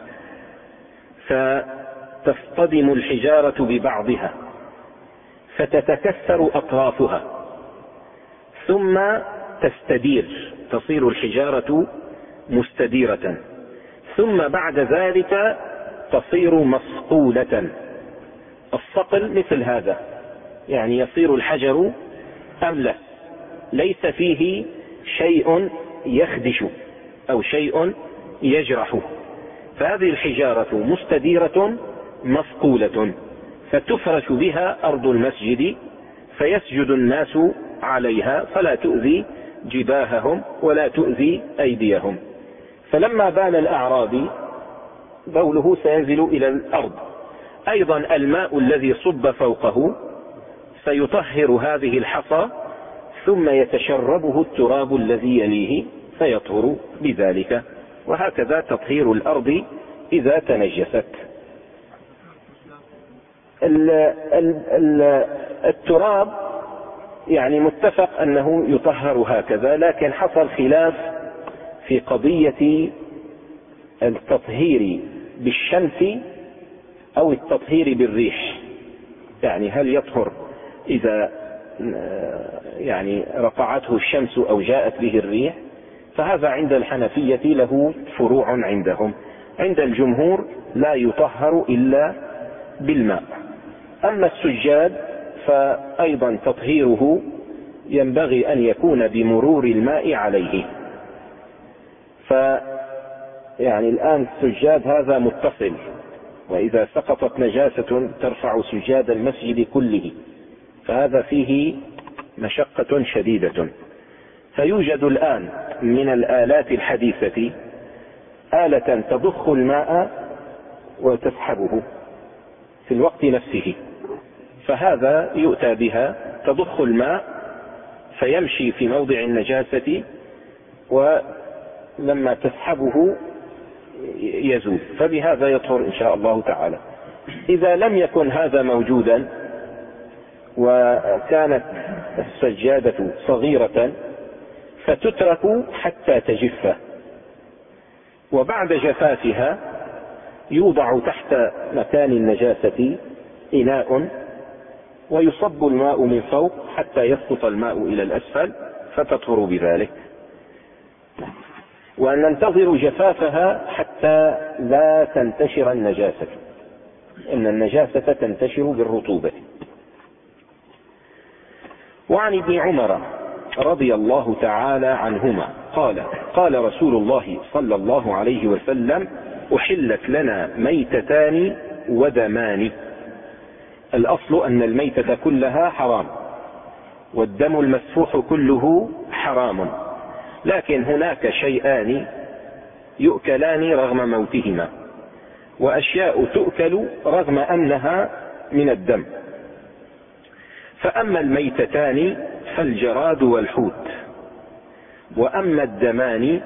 فتصطدم الحجارة ببعضها فتتكسر أطرافها، ثم تستدير، تصير الحجارة مستديرة، ثم بعد ذلك تصير مصقولة. الصقل مثل هذا، يعني يصير الحجر أملس، ليس فيه شيء يخدش أو شيء يجرح. فهذه الحجارة مستديرة مصقولة، فتفرش بها أرض المسجد، فيسجد الناس عليها فلا تؤذي جباههم ولا تؤذي أيديهم. فلما بال الأعرابي بوله سينزل إلى الأرض، أيضا الماء الذي صب فوقه سيطهر هذه الحصى، ثم يتشربه التراب الذي يليه فيطهر بذلك. وهكذا تطهير الأرض إذا تنجست. ال ال ال التراب يعني متفق أنه يطهر هكذا، لكن حصل خلاف في قضية التطهير بالشمس أو التطهير بالريح، يعني هل يطهر إذا يعني رفعته الشمس أو جاءت به الريح؟ فهذا عند الحنفية له فروع عندهم. عند الجمهور لا يطهر إلا بالماء. أما السجاد فأيضا تطهيره ينبغي أن يكون بمرور الماء عليه. فيعني الآن السجاد هذا متصل، وإذا سقطت نجاسة ترفع سجاد المسجد كله، فهذا فيه مشقة شديدة. فيوجد الآن من الآلات الحديثة آلة تضخ الماء وتسحبه في الوقت نفسه، فهذا يؤتى بها تضخ الماء فيمشي في موضع النجاسة، ولما تسحبه يزول، فبهذا يطهر إن شاء الله تعالى. إذا لم يكن هذا موجودا وكانت السجادة صغيرة فتترك حتى تجف، وبعد جفافها يوضع تحت مكان النجاسة إناء ويصب الماء من فوق حتى يسقط الماء إلى الأسفل فتطهر بذلك. وأن ننتظر جفافها حتى لا تنتشر النجاسة، إن النجاسة تنتشر بالرطوبة. وعن ابن عمر رضي الله تعالى عنهما قال قال رسول الله صلى الله عليه وسلم: أحلت لنا ميتتان ودمان. الأصل أن الميتة كلها حرام، والدم المسفوح كله حرام، لكن هناك شيئان يؤكلان رغم موتهما، وأشياء تؤكل رغم أنها من الدم. فأما الميتتان فالجراد والحوت، وأما الدمان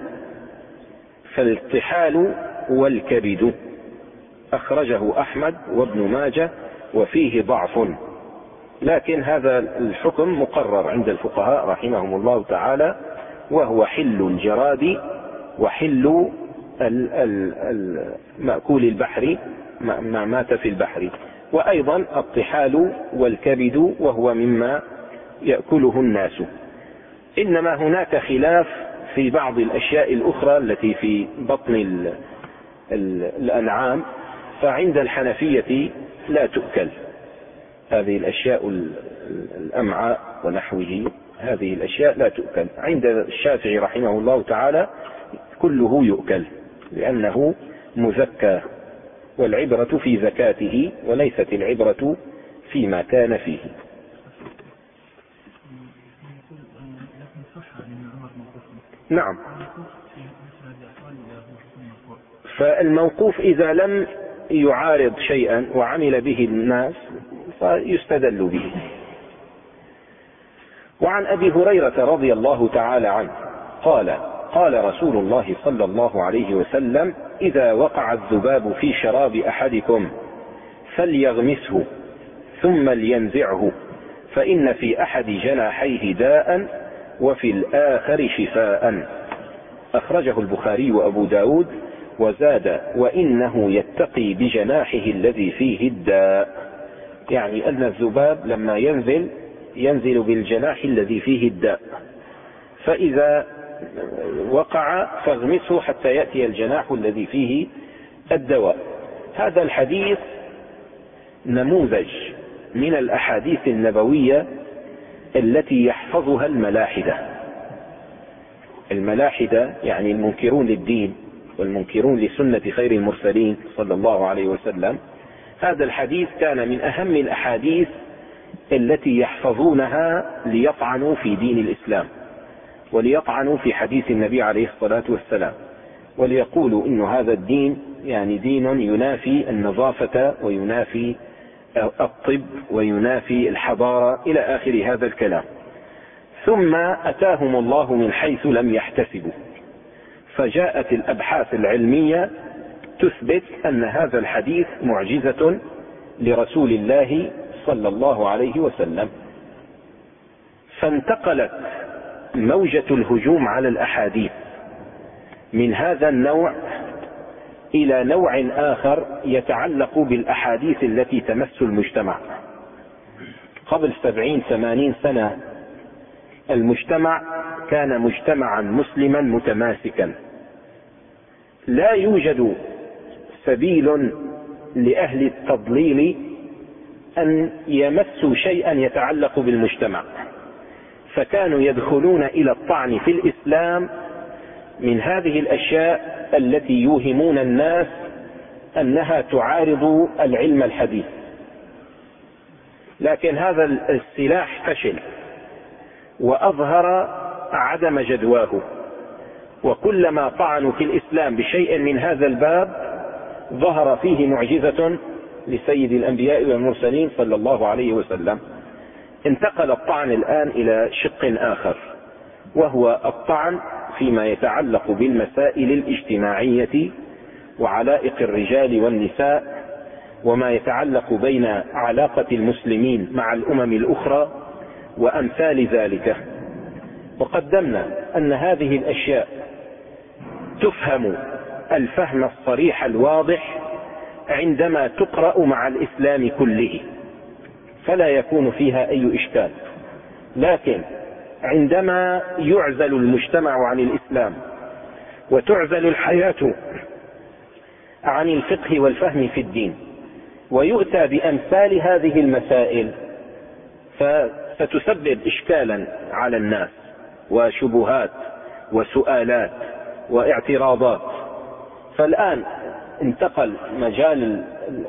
فالطحال والكبد. أخرجه أحمد وابن ماجه وفيه ضعف، لكن هذا الحكم مقرر عند الفقهاء رحمهم الله تعالى، وهو حل الجراد وحل مأكول البحر ما مات في البحر، وأيضا الطحال والكبد وهو مما يأكله الناس. إنما هناك خلاف في بعض الأشياء الأخرى التي في بطن ال ال الأنعام، فعند الحنفية لا تؤكل هذه الأشياء، الأمعاء ونحوه، هذه الأشياء لا تؤكل. عند الشافعي رحمه الله تعالى كله يؤكل لأنه مزكى، والعبرة في زكاته وليست العبرة فيما كان فيه. نعم. فالموقوف إذا لم يعارض شيئا وعمل به الناس فيستدل به. وعن أبي هريرة رضي الله تعالى عنه قال قال رسول الله صلى الله عليه وسلم: إذا وقع الذباب في شراب أحدكم فليغمسه ثم لينزعه، فإن في أحد جناحيه داء وفي الآخر شفاء. أخرجه البخاري وأبو داود، وزاد: وإنه يتقي بجناحه الذي فيه الداء، يعني أن الذباب لما ينزل ينزل بالجناح الذي فيه الداء، فإذا وقع فاغمسه حتى يأتي الجناح الذي فيه الدواء. هذا الحديث نموذج من الأحاديث النبوية التي يحفظها الملاحدة. الملاحدة يعني المنكرون للدين والمنكرون لسنة خير المرسلين صلى الله عليه وسلم. هذا الحديث كان من أهم الأحاديث التي يحفظونها ليطعنوا في دين الإسلام، وليطعنوا في حديث النبي عليه الصلاة والسلام، وليقولوا إن هذا الدين يعني دين ينافي النظافة وينافي الطب وينافي الحضارة إلى آخر هذا الكلام. ثم أتاهم الله من حيث لم يحتسبوا، فجاءت الأبحاث العلمية تثبت أن هذا الحديث معجزة لرسول الله صلى الله عليه وسلم. فانتقلت موجة الهجوم على الأحاديث من هذا النوع إلى نوع آخر يتعلق بالأحاديث التي تمس المجتمع. قبل سبعين ثمانين سنة المجتمع كان مجتمعا مسلما متماسكا، لا يوجد سبيل لأهل التضليل أن يمسوا شيئا يتعلق بالمجتمع، فكانوا يدخلون إلى الطعن في الإسلام من هذه الأشياء التي يوهمون الناس أنها تعارض العلم الحديث. لكن هذا السلاح فشل وأظهر عدم جدواه، وكلما طعنوا في الإسلام بشيء من هذا الباب ظهر فيه معجزة لسيد الأنبياء والمرسلين صلى الله عليه وسلم. انتقل الطعن الآن إلى شق آخر، وهو الطعن فيما يتعلق بالمسائل الاجتماعية وعلائق الرجال والنساء، وما يتعلق بين علاقة المسلمين مع الأمم الأخرى وأمثال ذلك. وقدمنا أن هذه الأشياء تفهم الفهم الصريح الواضح عندما تقرأ مع الإسلام كله، فلا يكون فيها أي إشكال. لكن عندما يعزل المجتمع عن الإسلام وتعزل الحياة عن الفقه والفهم في الدين ويؤتى بأمثال هذه المسائل، فستسبب إشكالا على الناس وشبهات وسؤالات واعتراضات. فالآن انتقل مجال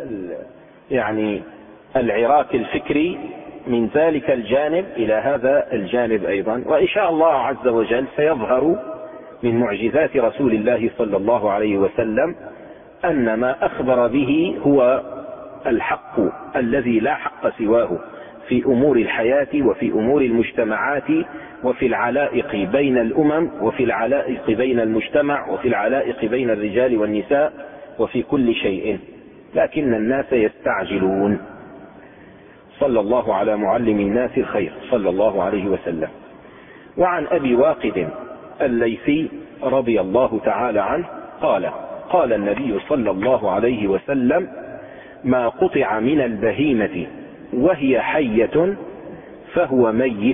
يعني العراك الفكري من ذلك الجانب إلى هذا الجانب أيضا، وإن شاء الله عز وجل سيظهر من معجزات رسول الله صلى الله عليه وسلم أن ما أخبر به هو الحق الذي لا حق سواه في أمور الحياة وفي أمور المجتمعات وفي العلائق بين الأمم وفي العلائق بين المجتمع وفي العلائق بين الرجال والنساء وفي كل شيء، لكن الناس يستعجلون. صلى الله على معلم الناس الخير صلى الله عليه وسلم. وعن أبي واقد الليثي رضي الله تعالى عنه قال: قال النبي صلى الله عليه وسلم: ما قطع من البهيمة وهي حية فهو ميت.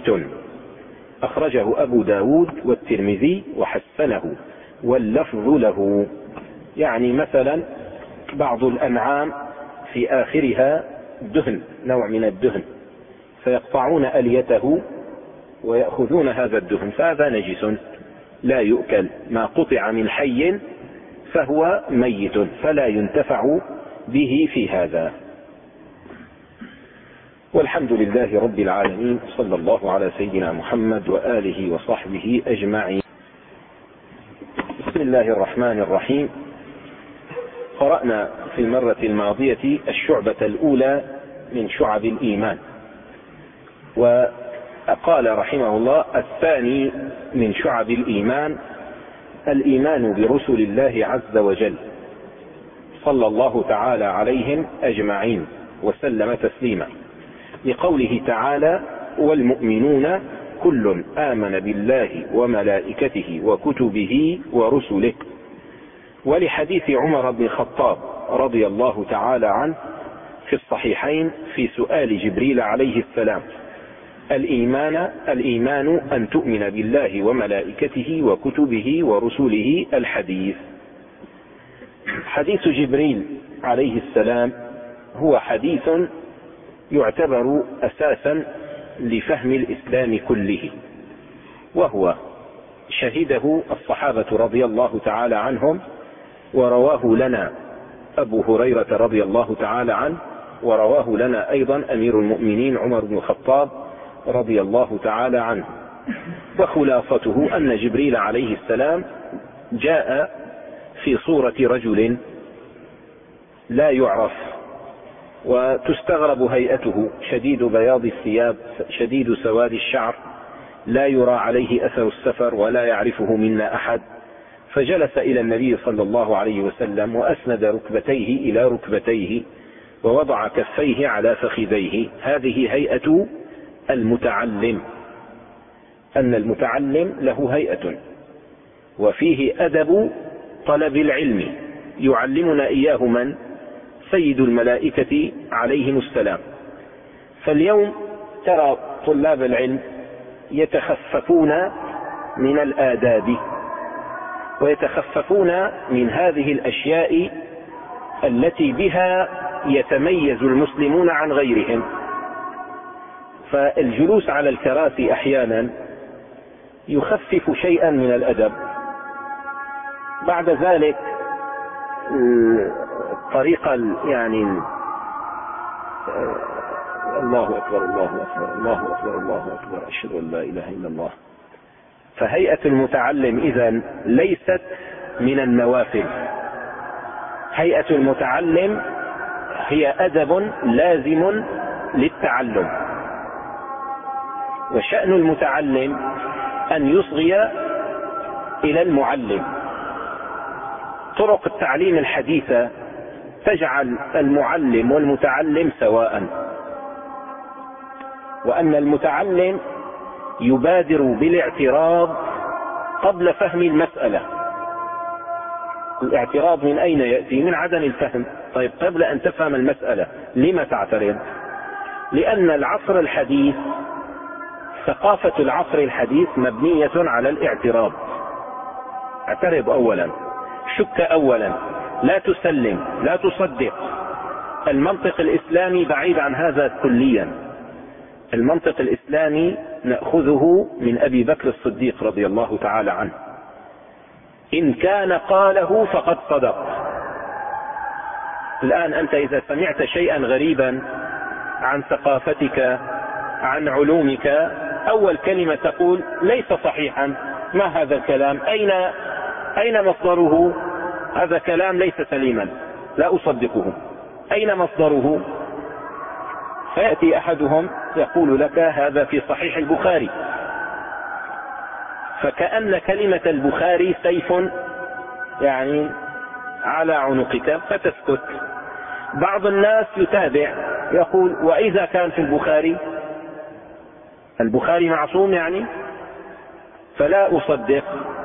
أخرجه أبو داود والترمذي وحسنه واللفظ له. يعني مثلا بعض الأنعام في آخرها دهن، نوع من الدهن، فيقطعون أليته ويأخذون هذا الدهن، فهذا نجس لا يؤكل. ما قطع من حي فهو ميت فلا ينتفع به في هذا. والحمد لله رب العالمين، صلى الله على سيدنا محمد وآله وصحبه أجمعين. بسم الله الرحمن الرحيم. قرأنا في المرة الماضية الشعبة الأولى من شعب الإيمان، وقال رحمه الله: الثاني من شعب الإيمان الإيمان برسل الله عز وجل صلى الله تعالى عليهم أجمعين وسلم تسليما، لقوله تعالى: والمؤمنون كل آمن بالله وملائكته وكتبه ورسله. ولحديث عمر بن الخطاب رضي الله تعالى عنه في الصحيحين في سؤال جبريل عليه السلام: الإيمان الإيمان أن تؤمن بالله وملائكته وكتبه ورسله. الحديث. حديث جبريل عليه السلام هو حديث يعتبر أساسا لفهم الإسلام كله، وهو شهده الصحابة رضي الله تعالى عنهم، ورواه لنا أبو هريرة رضي الله تعالى عنه، ورواه لنا أيضا أمير المؤمنين عمر بن الخطاب رضي الله تعالى عنه. وخلاصته أن جبريل عليه السلام جاء في صورة رجل لا يعرف، وتستغرب هيئته، شديد بياض الثياب شديد سواد الشعر، لا يرى عليه أثر السفر ولا يعرفه منا أحد. فجلس إلى النبي صلى الله عليه وسلم وأسند ركبتيه إلى ركبتيه ووضع كفيه على فخذيه. هذه هيئة المتعلم، أن المتعلم له هيئة، وفيه أدب طلب العلم، يعلمنا إياه من؟ سيد الملائكة عليهم السلام. فاليوم ترى طلاب العلم يتخففون من الآداب ويتخففون من هذه الأشياء التي بها يتميز المسلمون عن غيرهم. فالجلوس على الكراسي أحيانا يخفف شيئا من الأدب، بعد ذلك الطريقة يعني الله أكبر الله أكبر الله أكبر الله أكبر أشهد أن لا إله إلا الله. فهيئة المتعلم إذن ليست من النوافل، هيئة المتعلم هي أدب لازم للتعلم، وشأن المتعلم أن يصغي إلى المعلم. طرق التعليم الحديثة تجعل المعلم والمتعلم سواء، وأن المتعلم يبادر بالاعتراض قبل فهم المسألة. الاعتراض من أين يأتي؟ من عدم الفهم. طيب قبل أن تفهم المسألة لما تعترض؟ لأن العصر الحديث، ثقافة العصر الحديث مبنية على الاعتراض. اعترض أولا، شك أولا، لا تسلم، لا تصدق. المنطق الإسلامي بعيد عن هذا كليا. المنطق الإسلامي نأخذه من أبي بكر الصديق رضي الله تعالى عنه: إن كان قاله فقد صدق. الآن أنت إذا سمعت شيئا غريبا عن ثقافتك عن علومك، أول كلمة تقول ليس صحيحا، ما هذا الكلام؟ أين أين مصدره؟ هذا كلام ليس سليما، لا أصدقه. أين مصدره؟ فيأتي أحدهم يقول لك هذا في صحيح البخاري، فكأن كلمة البخاري سيف يعني على عنقك فتسكت. بعض الناس يتابع يقول وإذا كان في البخاري، البخاري معصوم يعني، فلا أصدق.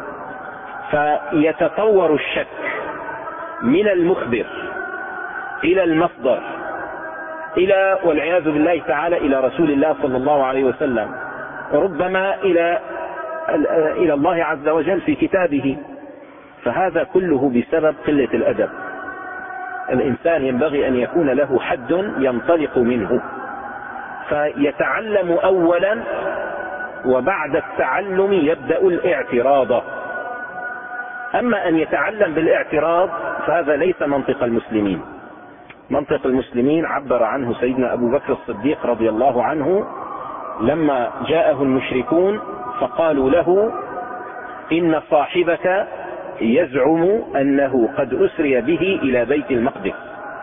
فيتطور الشك من المخبر إلى المصدر إلى والعياذ بالله تعالى إلى رسول الله صلى الله عليه وسلم، ربما إلى إلى الله عز وجل في كتابه. فهذا كله بسبب قلة الأدب. الإنسان ينبغي أن يكون له حد ينطلق منه، فيتعلم أولا، وبعد التعلم يبدأ الاعتراض. أما أن يتعلم بالاعتراض فهذا ليس منطق المسلمين. منطق المسلمين عبر عنه سيدنا أبو بكر الصديق رضي الله عنه لما جاءه المشركون فقالوا له إن صاحبك يزعم أنه قد أسري به إلى بيت المقدس.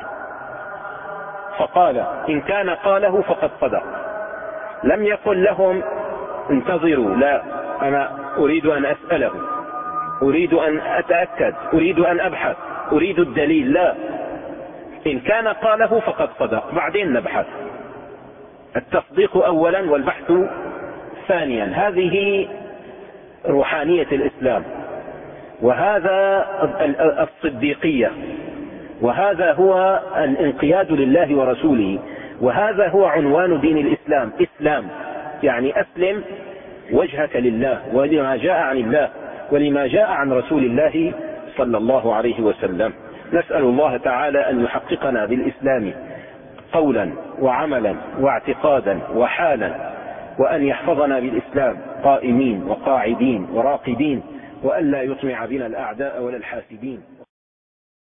فقال إن كان قاله فقد صدق. لم يقل لهم انتظروا، لا، أنا أريد أن أسأله، أريد أن أتأكد، أريد أن أبحث، أريد الدليل. لا، إن كان قاله فقد صدق، بعدين نبحث. التصديق أولا والبحث ثانيا. هذه روحانية الإسلام، وهذا الصديقية، وهذا هو الانقياد لله ورسوله، وهذا هو عنوان دين الإسلام. إسلام يعني أسلم وجهك لله ولما جاء عن الله ولما جاء عن رسول الله صلى الله عليه وسلم. نسأل الله تعالى أن يحققنا بالإسلام قولا وعملا واعتقادا وحالا، وأن يحفظنا بالإسلام قائمين وقاعدين وراقدين، وأن لا يطمع بنا الأعداء ولا الحاسدين.